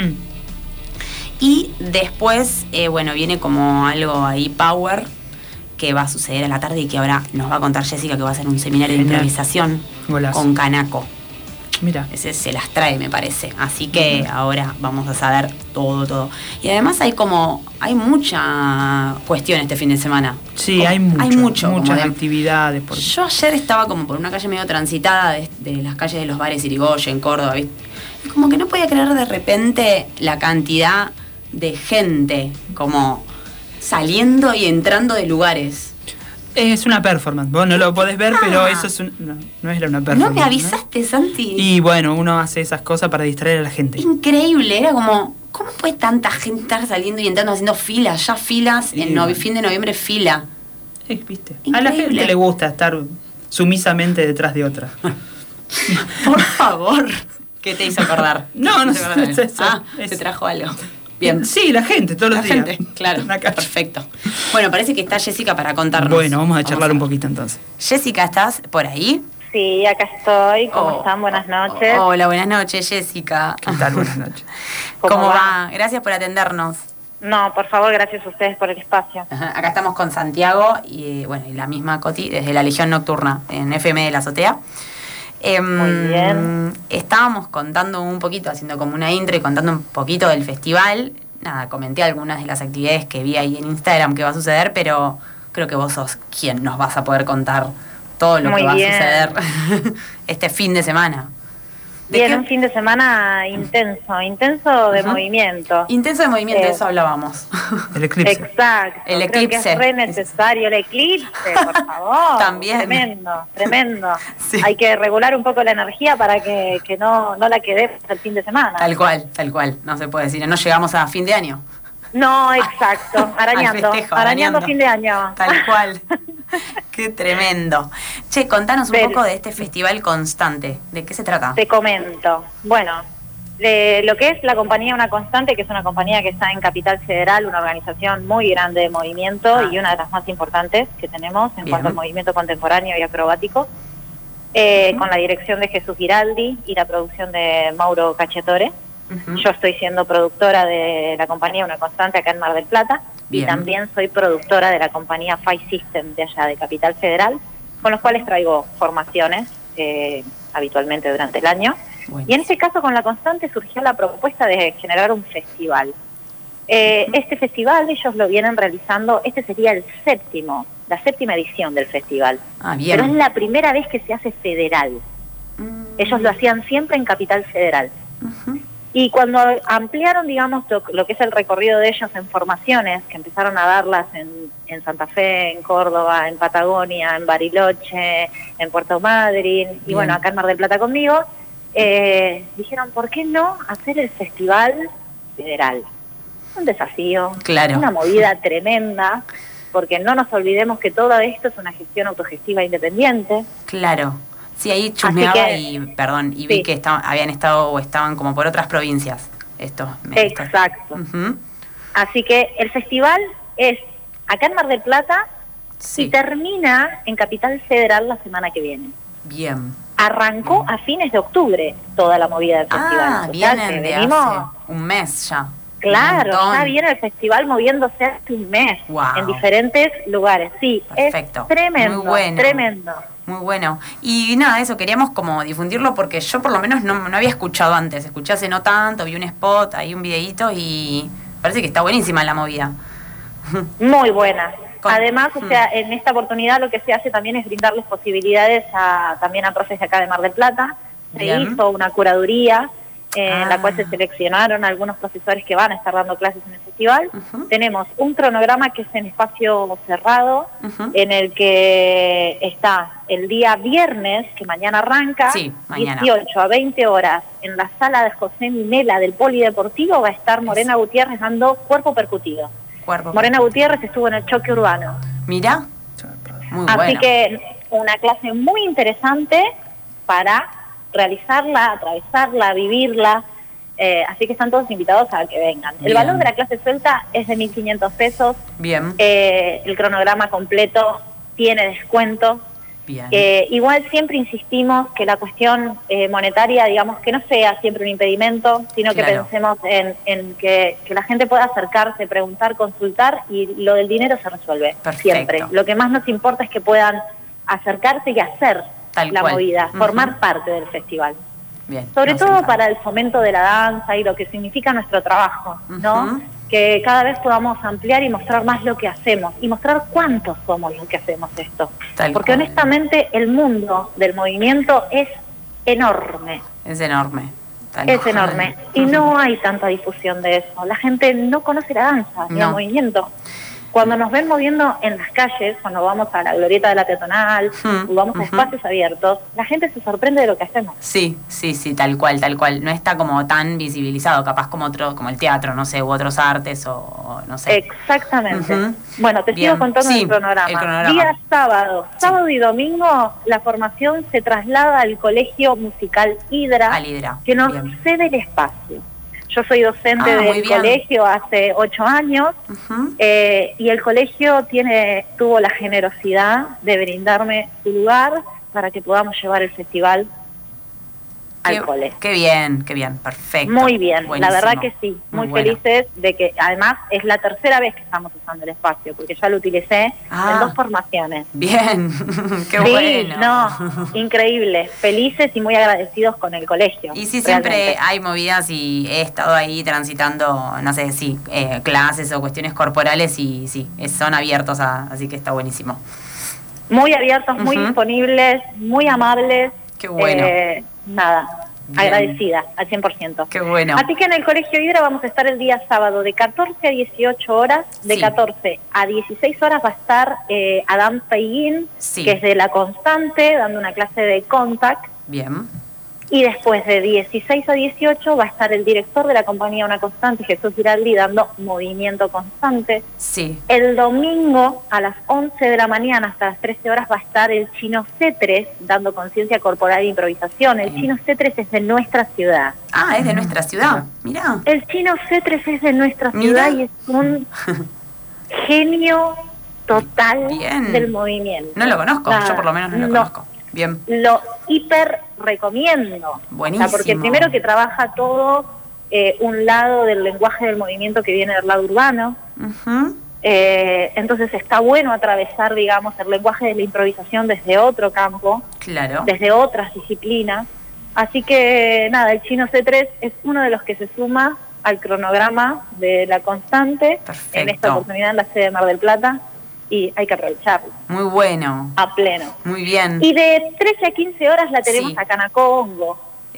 Y después, viene como algo ahí power que va a suceder a la tarde y que ahora nos va a contar Jessica, que va a ser un seminario de improvisación con Canaco. Mira. Ese se las trae, me parece. Así que ahora vamos a saber todo. Y además hay mucha cuestión este fin de semana. Sí, hay muchas actividades. Yo ayer estaba como por una calle medio transitada de las calles de los bares Irigoyen, Córdoba, ¿viste? Y como que no podía creer de repente la cantidad de gente como saliendo y entrando de lugares. Es una performance. Vos no lo podés ver, pero eso es no era una performance. ¿No me avisaste, ¿no? Santi? Y bueno, uno hace esas cosas para distraer a la gente. Increíble, era como, ¿cómo puede tanta gente estar saliendo y entrando haciendo filas? Ya filas, en fin de noviembre fila. ¿Viste? Increíble. A la gente le gusta estar sumisamente detrás de otra. Por favor. ¿Qué te hizo acordar? No sé. Te trajo algo. Bien. Sí, la gente, todos los días. Claro, perfecto. Bueno, parece que está Jessica para contarnos. Bueno, vamos a charlar un poquito entonces. Jessica, ¿estás por ahí? Sí, acá estoy. ¿Cómo están? Buenas noches. Hola, buenas noches, Jessica. ¿Qué tal? Buenas noches. ¿Cómo va? Gracias por atendernos. No, por favor, gracias a ustedes por el espacio. Acá estamos con Santiago y la misma Coti desde la Legión Nocturna en FM de la Azotea. Muy bien. Estábamos contando un poquito, haciendo como una intro y contando un poquito del festival. Nada, comenté algunas de las actividades que vi ahí en Instagram que va a suceder, pero creo que vos sos quien nos vas a poder contar todo lo que va a suceder este fin de semana. Bien, un fin de semana intenso de movimiento. Intenso de movimiento, eso hablábamos. El eclipse. Exacto. El eclipse. Creo que es re necesario el eclipse, por favor. También. Tremendo. Sí. Hay que regular un poco la energía para que no la quede el fin de semana. Tal cual. No se puede decir, no llegamos a fin de año. No, exacto. Arañando fin de año. Tal cual. Qué tremendo. Che, contanos un poco de este festival constante. ¿De qué se trata? Te comento. Bueno, lo que es la compañía Una Constante, que es una compañía que está en Capital Federal, una organización muy grande de movimiento y una de las más importantes que tenemos en cuanto al movimiento contemporáneo y acrobático, con la dirección de Jesús Giraldi y la producción de Mauro Cacciatore. Yo estoy siendo productora de la compañía Una Constante acá en Mar del Plata. Bien. Y también soy productora de la compañía Five System de allá de Capital Federal, con los cuales traigo formaciones habitualmente durante el año. Bueno. Y en este caso con La Constante surgió la propuesta de generar un festival. Este festival ellos lo vienen realizando, este sería la séptima edición del festival. Bien. Pero es la primera vez que se hace federal. Ellos lo hacían siempre en Capital Federal. Y cuando ampliaron, digamos, lo que es el recorrido de ellos en formaciones, que empezaron a darlas en Santa Fe, en Córdoba, en Patagonia, en Bariloche, en Puerto Madryn, y bueno, acá en Mar del Plata conmigo, dijeron, ¿por qué no hacer el festival federal? Un desafío, una movida tremenda, porque no nos olvidemos que todo esto es una gestión autogestiva independiente. Claro. Sí, ahí chusmeaba y vi que habían estado o estaban como por otras provincias. Exacto. Así que el festival es acá en Mar del Plata y termina en Capital Federal la semana que viene. Bien. Arrancó a fines de octubre toda la movida del festival. Vienen de hace un mes ya. Claro, ya viene el festival moviéndose hace un mes en diferentes lugares. Sí, perfecto. Es tremendo, muy bueno. Tremendo. Muy bueno. Y nada, eso, queríamos como difundirlo porque yo por lo menos no había escuchado antes. Escuché hace no tanto, vi un spot, ahí un videíto y parece que está buenísima la movida. Muy buena. Además, o sea, en esta oportunidad lo que se hace también es brindarles posibilidades también a profes de acá de Mar del Plata. Se hizo una curaduría en la cual se seleccionaron algunos profesores que van a estar dando clases en el festival. Tenemos un cronograma que es en espacio cerrado, en el que está el día viernes, que mañana arranca, 18 a 20 horas, en la sala de José Minela del Polideportivo va a estar Morena Gutiérrez dando cuerpo percutido. Morena Gutiérrez estuvo en el choque urbano. Mira, muy así bueno. Que una clase muy interesante para realizarla, atravesarla, vivirla. Así que están todos invitados a que vengan. El valor de la clase suelta es de 1.500 pesos. Bien. El cronograma completo tiene descuento. Bien. Igual siempre insistimos que la cuestión monetaria, digamos, que no sea siempre un impedimento, sino que pensemos en que la gente pueda acercarse, preguntar, consultar, y lo del dinero se resuelve. Perfecto. Siempre. Lo que más nos importa es que puedan acercarse y hacer la movida, formar parte del festival. Bien, sobre todo para el fomento de la danza y lo que significa nuestro trabajo, ¿no? Que cada vez podamos ampliar y mostrar más lo que hacemos y mostrar cuántos somos los que hacemos esto. Porque honestamente el mundo del movimiento es enorme. Es enorme. Es enorme. Y no hay tanta difusión de eso. La gente no conoce la danza ni el movimiento. Cuando nos ven moviendo en las calles, cuando vamos a la glorieta de la peatonal, o vamos a espacios abiertos, la gente se sorprende de lo que hacemos. Sí, tal cual. No está como tan visibilizado, capaz como el teatro, no sé, u otros artes o no sé. Exactamente. Bueno, te sigo contando el cronograma. Día sábado y domingo, la formación se traslada al Colegio Musical Hidra, que nos cede el espacio. Yo soy docente del colegio hace 8 años y el colegio tuvo la generosidad de brindarme su lugar para que podamos llevar el festival al cole. Qué bien, perfecto. Muy bien, buenísimo. La verdad que sí, muy felices de que además es la tercera vez que estamos usando el espacio, porque ya lo utilicé en 2 formaciones. Bien, qué bueno. No, increíble, felices y muy agradecidos con el colegio. Y sí, siempre hay movidas y he estado ahí transitando, no sé, clases o cuestiones corporales y sí, son abiertos, así que está buenísimo. Muy abiertos, muy disponibles, muy amables. Qué bueno. Nada, agradecida al 100%. Qué bueno. Así que en el Colegio Hidra vamos a estar el día sábado de 14 a 18 horas. De 14 a 16 horas va a estar Adam Feiguín, que es de La Constante, dando una clase de contact. Bien. Y después de 16 a 18 va a estar el director de la compañía Una Constante, Jesús Giraldi, dando movimiento constante. Sí. El domingo a las 11 de la mañana hasta las 13 horas va a estar el Chino C3 dando conciencia corporal e improvisación. El Chino C3 es de nuestra ciudad. Ah, es de nuestra ciudad, mirá. El Chino C3 es de nuestra ciudad y es un genio total del movimiento. No lo conozco, yo por lo menos no lo conozco. Bien. Lo hiper recomiendo. Buenísimo. O sea, porque primero que trabaja todo un lado del lenguaje del movimiento que viene del lado urbano. Entonces está bueno atravesar, digamos, el lenguaje de la improvisación desde otro campo, desde otras disciplinas. Así que nada, el Chino C3 es uno de los que se suma al cronograma de La Constante. Perfecto. En esta oportunidad en la sede de Mar del Plata. Y hay que aprovecharlo. Muy bueno. A pleno. Muy bien. Y de 13 a 15 horas la tenemos a Canacongo,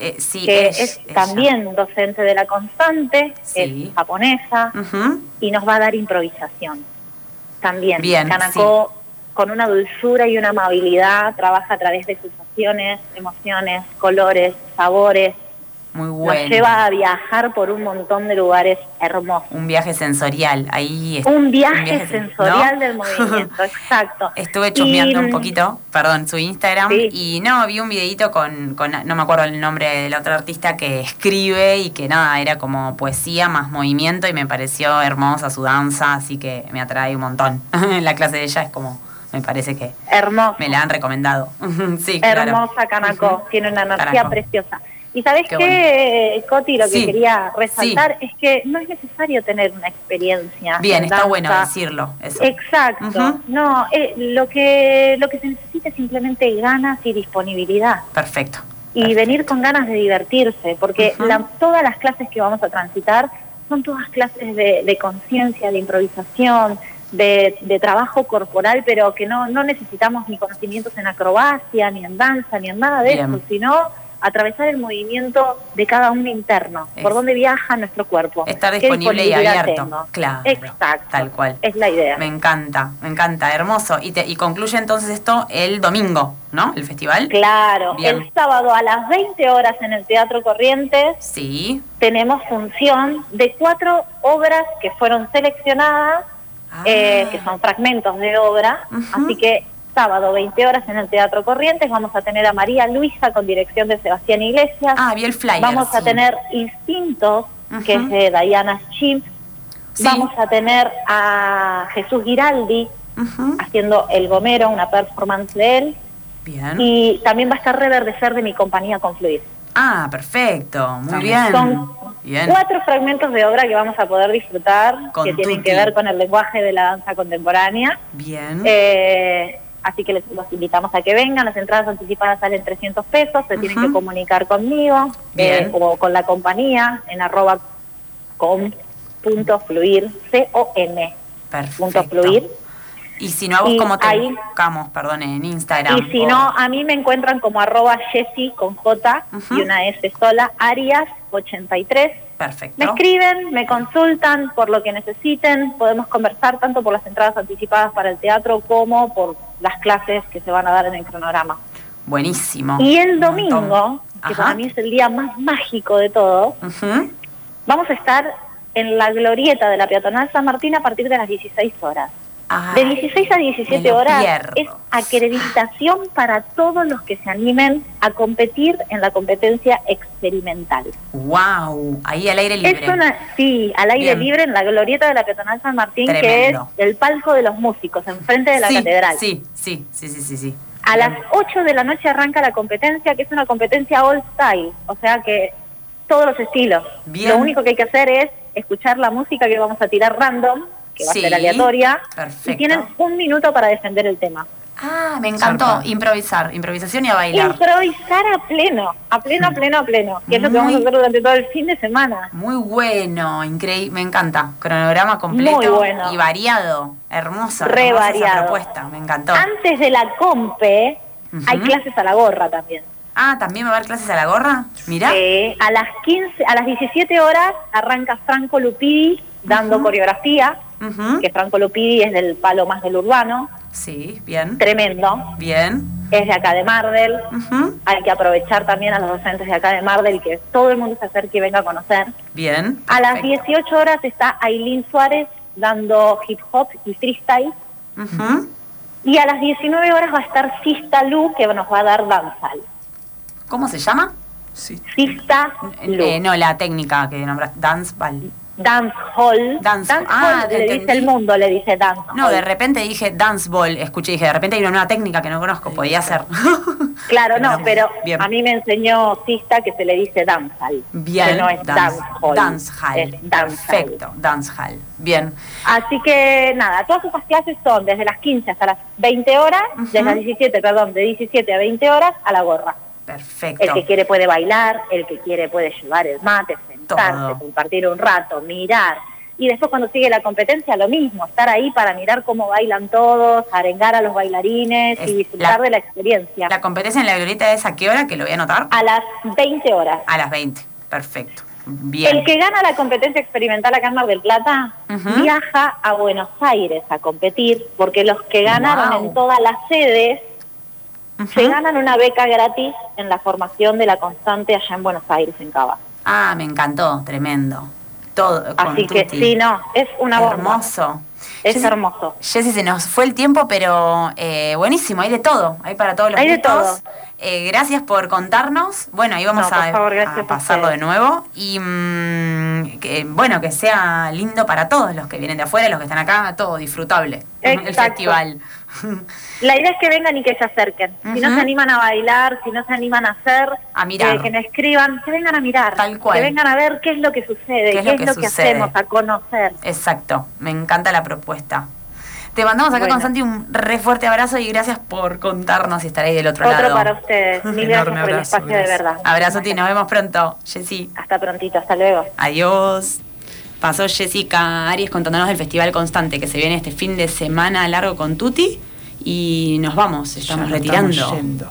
que es también docente de La Constante, es japonesa, y nos va a dar improvisación. También. Bien, Kanako, con una dulzura y una amabilidad, trabaja a través de sensaciones, emociones, colores, sabores. Muy bueno. Nos lleva a viajar por un montón de lugares hermosos. Un viaje sensorial, ahí es. Un viaje sensorial del movimiento, exacto. Estuve chusmeando un poquito, su Instagram, y vi un videito con, no me acuerdo el nombre del otro artista que escribe y que era como poesía más movimiento y me pareció hermosa su danza, así que me atrae un montón. La clase de ella es como, me parece que hermosa. Me la han recomendado. Sí, hermosa Kanako, tiene una energía preciosa. Y ¿sabés qué, Coti? Lo que quería resaltar es que no es necesario tener una experiencia. Bien, está bueno decirlo. Eso. Exacto. No, lo que se necesita es simplemente ganas y disponibilidad. Perfecto. Y venir con ganas de divertirse, porque todas las clases que vamos a transitar son todas clases de conciencia, de improvisación, de trabajo corporal, pero que no necesitamos ni conocimientos en acrobacia, ni en danza, ni en nada de eso, sino atravesar el movimiento de cada uno interno, por dónde viaja nuestro cuerpo. Estar disponible y abierto. Tengo. Claro. Exacto. Tal cual. Es la idea. Me encanta, hermoso. Y concluye entonces esto el domingo, ¿no? El festival. Claro. Bien. El sábado a las 20 horas en el Teatro Corrientes. Sí. Tenemos función de 4 obras que fueron seleccionadas, que son fragmentos de obra. Así que sábado 20 horas en el Teatro Corrientes. Vamos a tener a María Luisa con dirección de Sebastián Iglesias. Vi el flyer. Vamos a tener Instintos, que es de Diana Chimps. Vamos a tener a Jesús Giraldi haciendo El Gomero, una performance de él. Bien. Y también va a estar Reverdecer de mi compañía Confluir. Perfecto, muy bien. Son 4 fragmentos de obra que vamos a poder disfrutar, que tienen que ver con el lenguaje de la danza contemporánea. Bien. Así que los invitamos a que vengan. Las entradas anticipadas salen 300 pesos. Se tienen que comunicar conmigo o con la compañía en @com.fluir, .fluir. Y si no, vos cómo te buscamos, en Instagram. Y si no, a mí me encuentran como @Jessy con J y una S sola, Arias 83. Perfecto. Me escriben, me consultan por lo que necesiten. Podemos conversar tanto por las entradas anticipadas para el teatro como por las clases que se van a dar en el cronograma. Buenísimo. Y el domingo, que para mí es el día más mágico de todos, vamos a estar en la glorieta de la Peatonal San Martín a partir de las 16 horas. De 16 a 17 horas es acreditación para todos los que se animen a competir en la competencia experimental. ¡Wow! Ahí al aire libre. Al aire libre en la glorieta de la Peatonal San Martín, que es el palco de los músicos, enfrente de la catedral. Sí. A las 8 de la noche arranca la competencia, que es una competencia all style, o sea que todos los estilos. Lo único que hay que hacer es escuchar la música que vamos a tirar random, que va a ser aleatoria. Perfecto. Y tienen 1 minuto para defender el tema. Me encantó. Improvisación y a bailar. Improvisar a pleno, que es lo que vamos a hacer durante todo el fin de semana. Muy bueno, increíble, me encanta. Cronograma completo. Muy bueno. Y variado, hermosa. Re variado. Esa propuesta, me encantó. Antes de la compe, hay clases a la gorra también. ¿También va a haber clases a la gorra? Mirá. A las 17 horas arranca Franco Lupidi dando coreografía, que Franco Lupidi es del palo más del urbano. Sí, bien. Tremendo. Bien. Es de acá de Mardel. Hay que aprovechar también a los docentes de acá de Mardel, que todo el mundo se acerque y venga a conocer. Bien. A las 18 horas está Ailín Suárez dando hip hop y freestyle. Y a las 19 horas va a estar Sista Lu, que nos va a dar danzal. ¿Cómo se llama? Sista Lu. No, la técnica que nombraste, dancehall. Dancehall. Le dice el mundo, le dice dancehall. No, de repente dije danceball, dije, de repente hay una nueva técnica que no conozco, podía ser. Claro, no, pero a mí me enseñó Sista que se le dice dancehall. Bien. Que no es dancehall. Dancehall. Es dancehall. Perfecto, dancehall. Bien. Así que nada, todas esas clases son desde las 15 hasta las 20 horas, de 17 a 20 horas a la gorra. Perfecto. El que quiere puede bailar, el que quiere puede llevar el mate, sentarse, compartir un rato, mirar. Y después cuando sigue la competencia lo mismo, estar ahí para mirar cómo bailan todos, arengar a los bailarines y disfrutar de la experiencia. ¿La competencia en la glorieta es a qué hora, que lo voy a anotar? A las 20 horas. A las 20, perfecto. Bien. El que gana la competencia experimental acá en Mar del Plata viaja a Buenos Aires a competir, porque los que ganaron en todas las sedes se ganan una beca gratis en la formación de la constante allá en Buenos Aires, en Cava. Me encantó, tremendo. Todo. Así que sí, es una bomba. Hermoso. Es hermoso. Jessy, se nos fue el tiempo, pero buenísimo, hay de todo, hay para todos los gustos. Hay de todo. Gracias por contarnos. Bueno, ahí vamos a pasarlo de nuevo. Y que sea lindo para todos los que vienen de afuera, los que están acá, todo disfrutable. Exacto. El festival. La idea es que vengan y que se acerquen. Si no se animan a bailar, si no se animan a hacer, a mirar. Que me escriban, que vengan a mirar. Tal cual. Que vengan a ver qué es lo que sucede, qué es lo que hacemos, a conocer. Exacto, me encanta la propuesta. Te mandamos acá con Santi un re fuerte abrazo y gracias por contarnos y estar ahí del otro lado. Otro para ustedes. Mil gracias por el espacio, de verdad. Abrazo, Tino, nos vemos pronto. Jessy. Hasta prontito, hasta luego. Adiós. Pasó Jessica Aries contándonos del Festival Constante que se viene este fin de semana largo con Tuti. Y nos vamos, estamos retirando.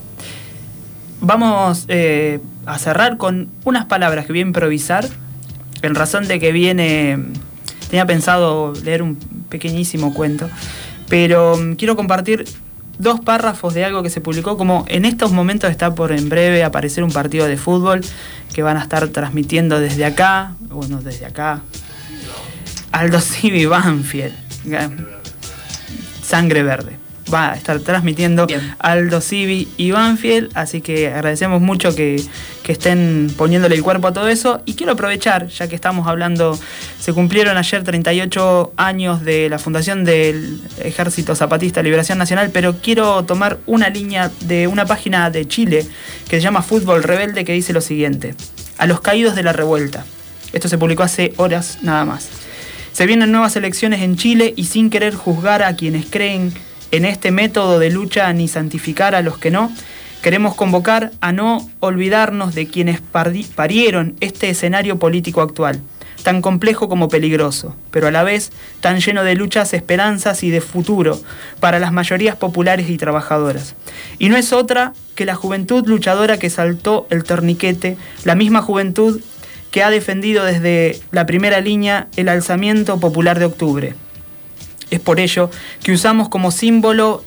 Vamos a cerrar con unas palabras que voy a improvisar, en razón de que tenía pensado leer un pequeñísimo cuento, pero quiero compartir 2 párrafos de algo que se publicó, como en estos momentos está por en breve aparecer un partido de fútbol que van a estar transmitiendo desde acá, Aldo Civi Banfield, Sangre Verde. va a estar transmitiendo Aldo Civi y Banfield, así que agradecemos mucho que estén poniéndole el cuerpo a todo eso. Y quiero aprovechar, ya que estamos hablando, se cumplieron ayer 38 años de la fundación del Ejército Zapatista de Liberación Nacional, pero quiero tomar una línea de una página de Chile que se llama Fútbol Rebelde, que dice lo siguiente: a los caídos de la revuelta. Esto se publicó hace horas nada más. Se vienen nuevas elecciones en Chile y sin querer juzgar a quienes creen en este método de lucha ni santificar a los que no, queremos convocar a no olvidarnos de quienes parieron este escenario político actual, tan complejo como peligroso, pero a la vez tan lleno de luchas, esperanzas y de futuro para las mayorías populares y trabajadoras. Y no es otra que la juventud luchadora que saltó el torniquete, la misma juventud que ha defendido desde la primera línea el alzamiento popular de octubre. Es por ello que usamos como símbolo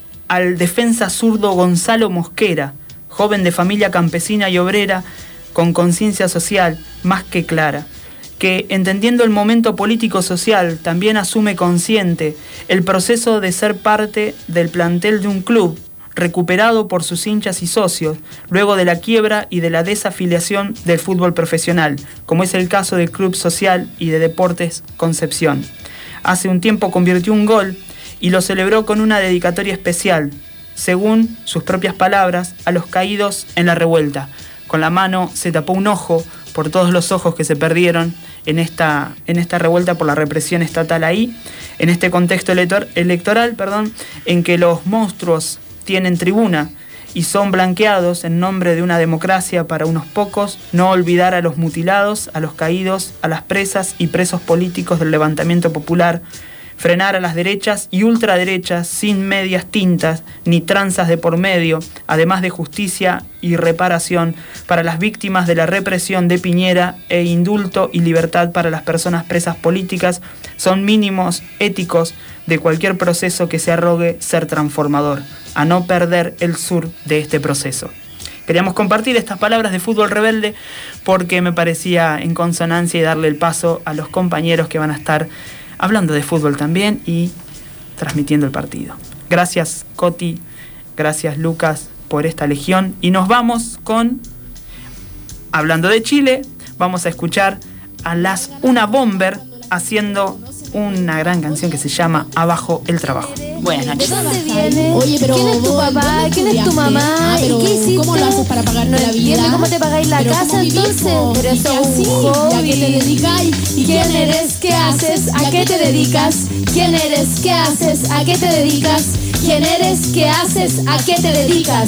al defensa zurdo Gonzalo Mosquera, joven de familia campesina y obrera, con conciencia social más que clara, que, entendiendo el momento político-social, también asume consciente el proceso de ser parte del plantel de un club, recuperado por sus hinchas y socios, luego de la quiebra y de la desafiliación del fútbol profesional, como es el caso del Club Social y de Deportes Concepción. Hace un tiempo convirtió un gol y lo celebró con una dedicatoria especial, según sus propias palabras, a los caídos en la revuelta. Con la mano se tapó un ojo por todos los ojos que se perdieron en esta revuelta por la represión estatal ahí, en este contexto electoral, en que los monstruos tienen tribuna y son blanqueados en nombre de una democracia para unos pocos, no olvidar a los mutilados, a los caídos, a las presas y presos políticos del levantamiento popular, frenar a las derechas y ultraderechas sin medias tintas ni tranzas de por medio, además de justicia y reparación para las víctimas de la represión de Piñera e indulto y libertad para las personas presas políticas, son mínimos éticos de cualquier proceso que se arrogue ser transformador, a no perder el sur de este proceso. Queríamos compartir estas palabras de Fútbol Rebelde porque me parecía en consonancia y darle el paso a los compañeros que van a estar hablando de fútbol también y transmitiendo el partido. Gracias, Coti, gracias, Lucas, por esta legión. Y nos vamos con, hablando de Chile, vamos a escuchar a las Una Bomber haciendo una gran canción que se llama Abajo el Trabajo. Buenas noches. ¿De dónde vienes? Oye, pero ¿quién es tu papá? ¿Quién es tu mamá? ¿Y qué hiciste? ¿Cómo lo haces para pagarte la vida? ¿Cómo te pagáis la casa entonces? Pero eso es un hobby. ¿A qué te dedicas? ¿Y quién eres? ¿Qué haces? ¿A qué te dedicas? ¿Quién eres? ¿Qué haces? ¿A qué te dedicas? ¿Quién eres? ¿Qué haces? ¿A qué te dedicas?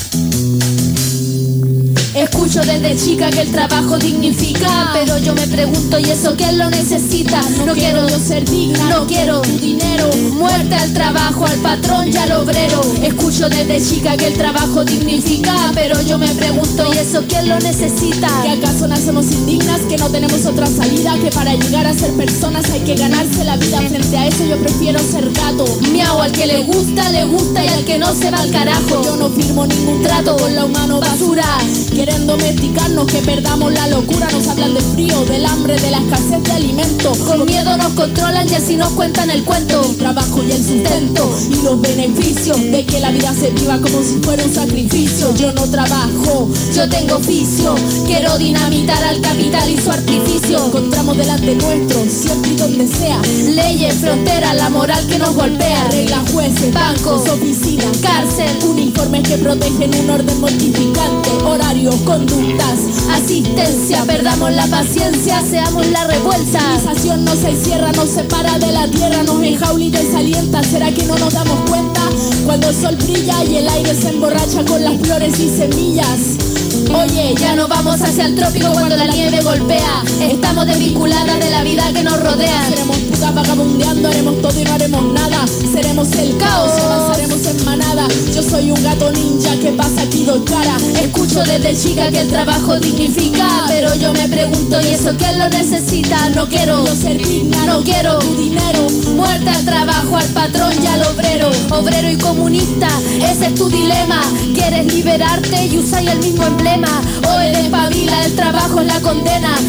Escucho desde chica que el trabajo dignifica, pero yo me pregunto, ¿y eso quién lo necesita? No quiero yo ser digna, no quiero tu dinero. Muerte al trabajo, al patrón y al obrero. Escucho desde chica que el trabajo dignifica, pero yo me pregunto, ¿y eso quién lo necesita? ¿Que acaso nacemos indignas, que no tenemos otra salida? Que para llegar a ser personas hay que ganarse la vida. Frente a eso yo prefiero ser gato. Miau, al que le gusta y al que no se va al carajo. Yo no firmo ningún trato con la humano basura. Quieren domesticarnos, que perdamos la locura. Nos hablan del frío, del hambre, de la escasez de alimentos. Con miedo nos controlan y así nos cuentan el cuento. El trabajo y el sustento y los beneficios de que la vida se viva como si fuera un sacrificio. Yo no trabajo, yo tengo oficio. Quiero dinamitar al capital y su artificio. Encontramos delante nuestro, siempre y donde sea, leyes, fronteras, la moral que nos golpea. Reglas, jueces, bancos, oficinas, cárcel, uniformes que protegen un orden mortificante. Horarios, conductas, asistencia, perdamos la paciencia, seamos la revuelta. La civilización nos encierra, nos separa de la tierra, nos enjaula y desalienta. ¿Será que no nos damos cuenta? Cuando el sol brilla y el aire se emborracha con las flores y semillas. Oye, ya no vamos hacia el trópico cuando la nieve golpea. Estamos desvinculadas de la vida que nos rodea. Seremos putas vagabundeando, haremos todo y no haremos nada. Seremos el caos y avanzaremos en manada. Yo soy un gato ninja que pasa aquí doy cara. Escucho desde chica que el trabajo dignifica, pero yo me pregunto, ¿y eso quién lo necesita? No quiero yo ser digna, no quiero tu dinero. Muerte al trabajo, al patrón y al obrero. Obrero y comunista, ese es tu dilema. ¿Quieres liberarte y usar el mismo emblema? O eres pavila, el trabajo es la condena. Siglo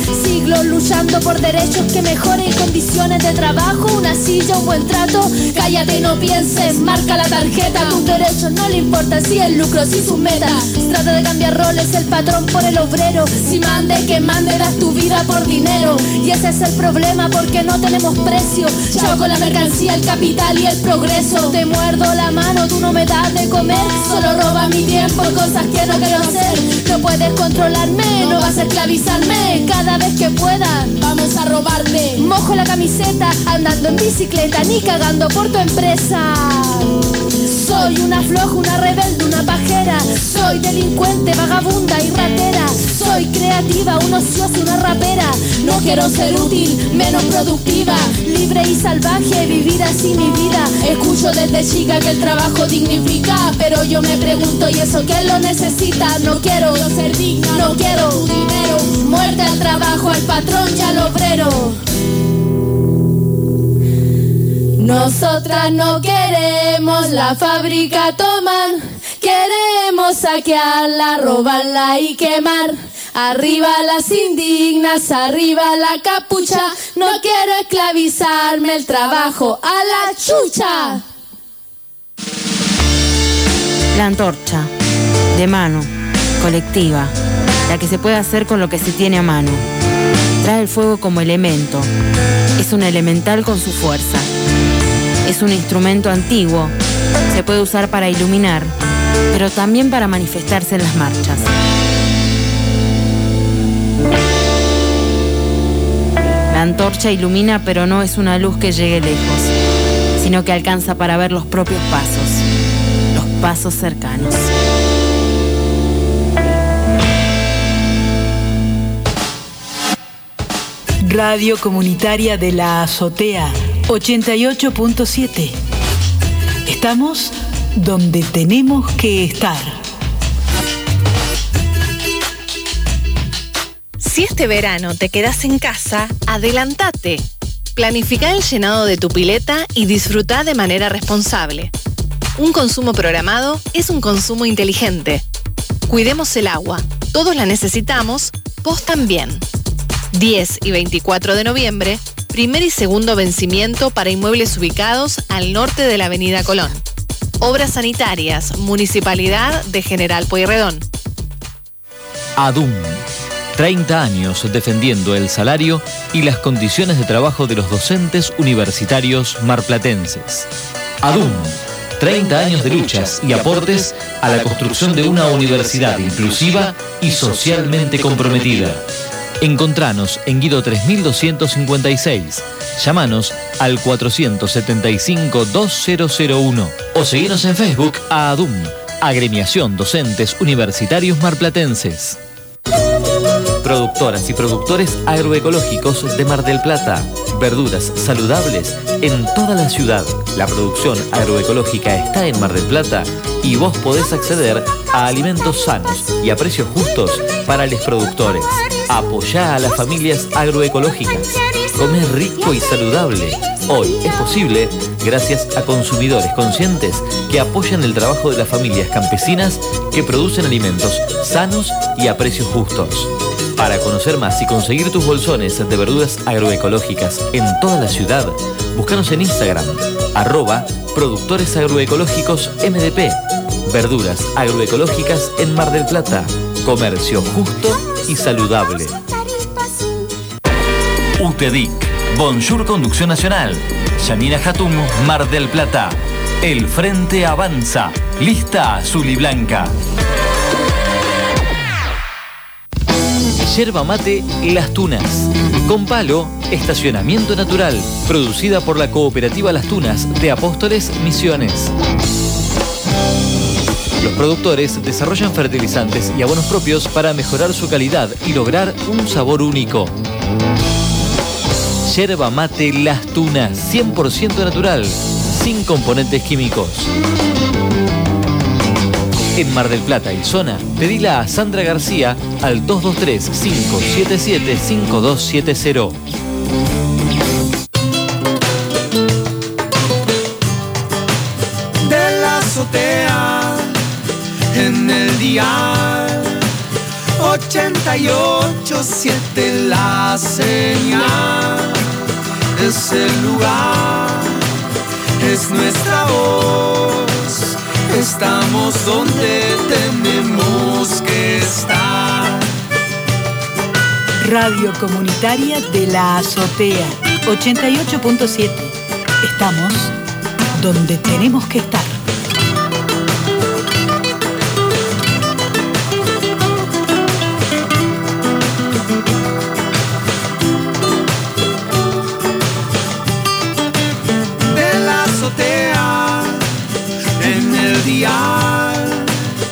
siglos luchando por derechos que mejoren condiciones de trabajo, una silla, un buen trato. Cállate y no pienses, marca la tarjeta. Tus derechos no le importa si el lucro, si sus metas. Trata de cambiar roles, el patrón por el obrero. Si mande, que mande, das tu vida por dinero. Y ese es el problema porque no tenemos precio. Chao con la mercancía, el capital y el progreso. Te muerdo la mano, tú no me das de comer. Solo robas mi tiempo, cosas que no quiero hacer. No puedes controlarme, no vas a esclavizarme. Cada vez que pueda, vamos a robarte. Mojo la camiseta, andando en bicicleta, ni cagando por tu empresa. Soy una floja, una rebelde, una pajera. Soy delincuente, vagabunda y ratera. Soy creativa, una ociosa, una rapera. No quiero ser útil, menos productiva. Libre y salvaje, vivir así mi vida. Escucho desde chica que el trabajo dignifica, pero yo me pregunto, ¿y eso quién lo necesita? No quiero ser digna, no quiero tu dinero. Muerte al trabajo, al patrón y al obrero. Nosotras no queremos la fábrica tomar, queremos saquearla, robarla y quemar. Arriba las indignas, arriba la capucha, no quiero esclavizarme, el trabajo a la chucha. La antorcha, de mano, colectiva, la que se puede hacer con lo que se tiene a mano. Trae el fuego como elemento, es un elemental con su fuerza. Es un instrumento antiguo, se puede usar para iluminar, pero también para manifestarse en las marchas. La antorcha ilumina, pero no es una luz que llegue lejos, sino que alcanza para ver los propios pasos, los pasos cercanos. Radio Comunitaria de la Azotea 88.7. Estamos donde tenemos que estar. Si este verano te quedas en casa, adelantate. Planifica el llenado de tu pileta y disfruta de manera responsable. Un consumo programado es un consumo inteligente. Cuidemos el agua. Todos la necesitamos, vos también. 10 y 24 de noviembre, primer y segundo vencimiento para inmuebles ubicados al norte de la Avenida Colón. Obras sanitarias, Municipalidad de General Pueyrredón. ADUM. 30 años defendiendo el salario y las condiciones de trabajo de los docentes universitarios marplatenses. ADUM. 30 años de luchas y aportes a la construcción de una universidad inclusiva y socialmente comprometida. Encontranos en Guido 3256. Llámanos al 475-2001 o seguinos en Facebook a ADUM, Agremiación Docentes Universitarios Marplatenses. Productoras y productores agroecológicos de Mar del Plata. Verduras saludables en toda la ciudad. La producción agroecológica está en Mar del Plata y vos podés acceder a alimentos sanos y a precios justos para los productores. Apoyá a las familias agroecológicas. Comer rico y saludable. Hoy es posible gracias a consumidores conscientes que apoyan el trabajo de las familias campesinas que producen alimentos sanos y a precios justos. Para conocer más y conseguir tus bolsones de verduras agroecológicas en toda la ciudad, búscanos en Instagram, @Productores Agroecológicos MDP. Verduras agroecológicas en Mar del Plata. Comercio justo y saludable. UTEDIC. Bonjour Conducción Nacional. Yanina Hatum, Mar del Plata. El Frente Avanza. Lista azul y blanca. Yerba mate Las Tunas. Con palo, estacionamiento natural. Producida por la Cooperativa Las Tunas de Apóstoles Misiones. Los productores desarrollan fertilizantes y abonos propios para mejorar su calidad y lograr un sabor único. Yerba mate Las Tunas, 100% natural, sin componentes químicos. En Mar del Plata y zona, pedila a Sandra García al 223-577-5270. De la azotea en el dial 88.7 la señal, es el lugar, es nuestra voz. Estamos donde tenemos que estar. Radio Comunitaria de la Azotea 88.7. Estamos donde tenemos que estar. De la azotea en el dial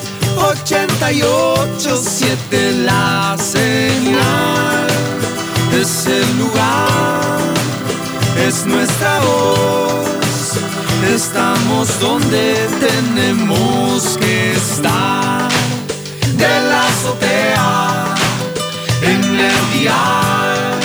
88.7 la señal. Es el lugar, es nuestra voz. Estamos donde tenemos que estar. De la azotea en el dial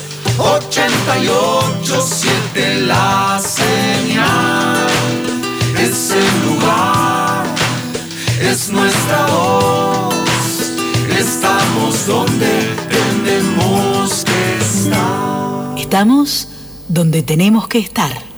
88.7 la señal. Es el lugar, es nuestra voz. Estamos donde tenemos que estar. Estamos donde tenemos que estar.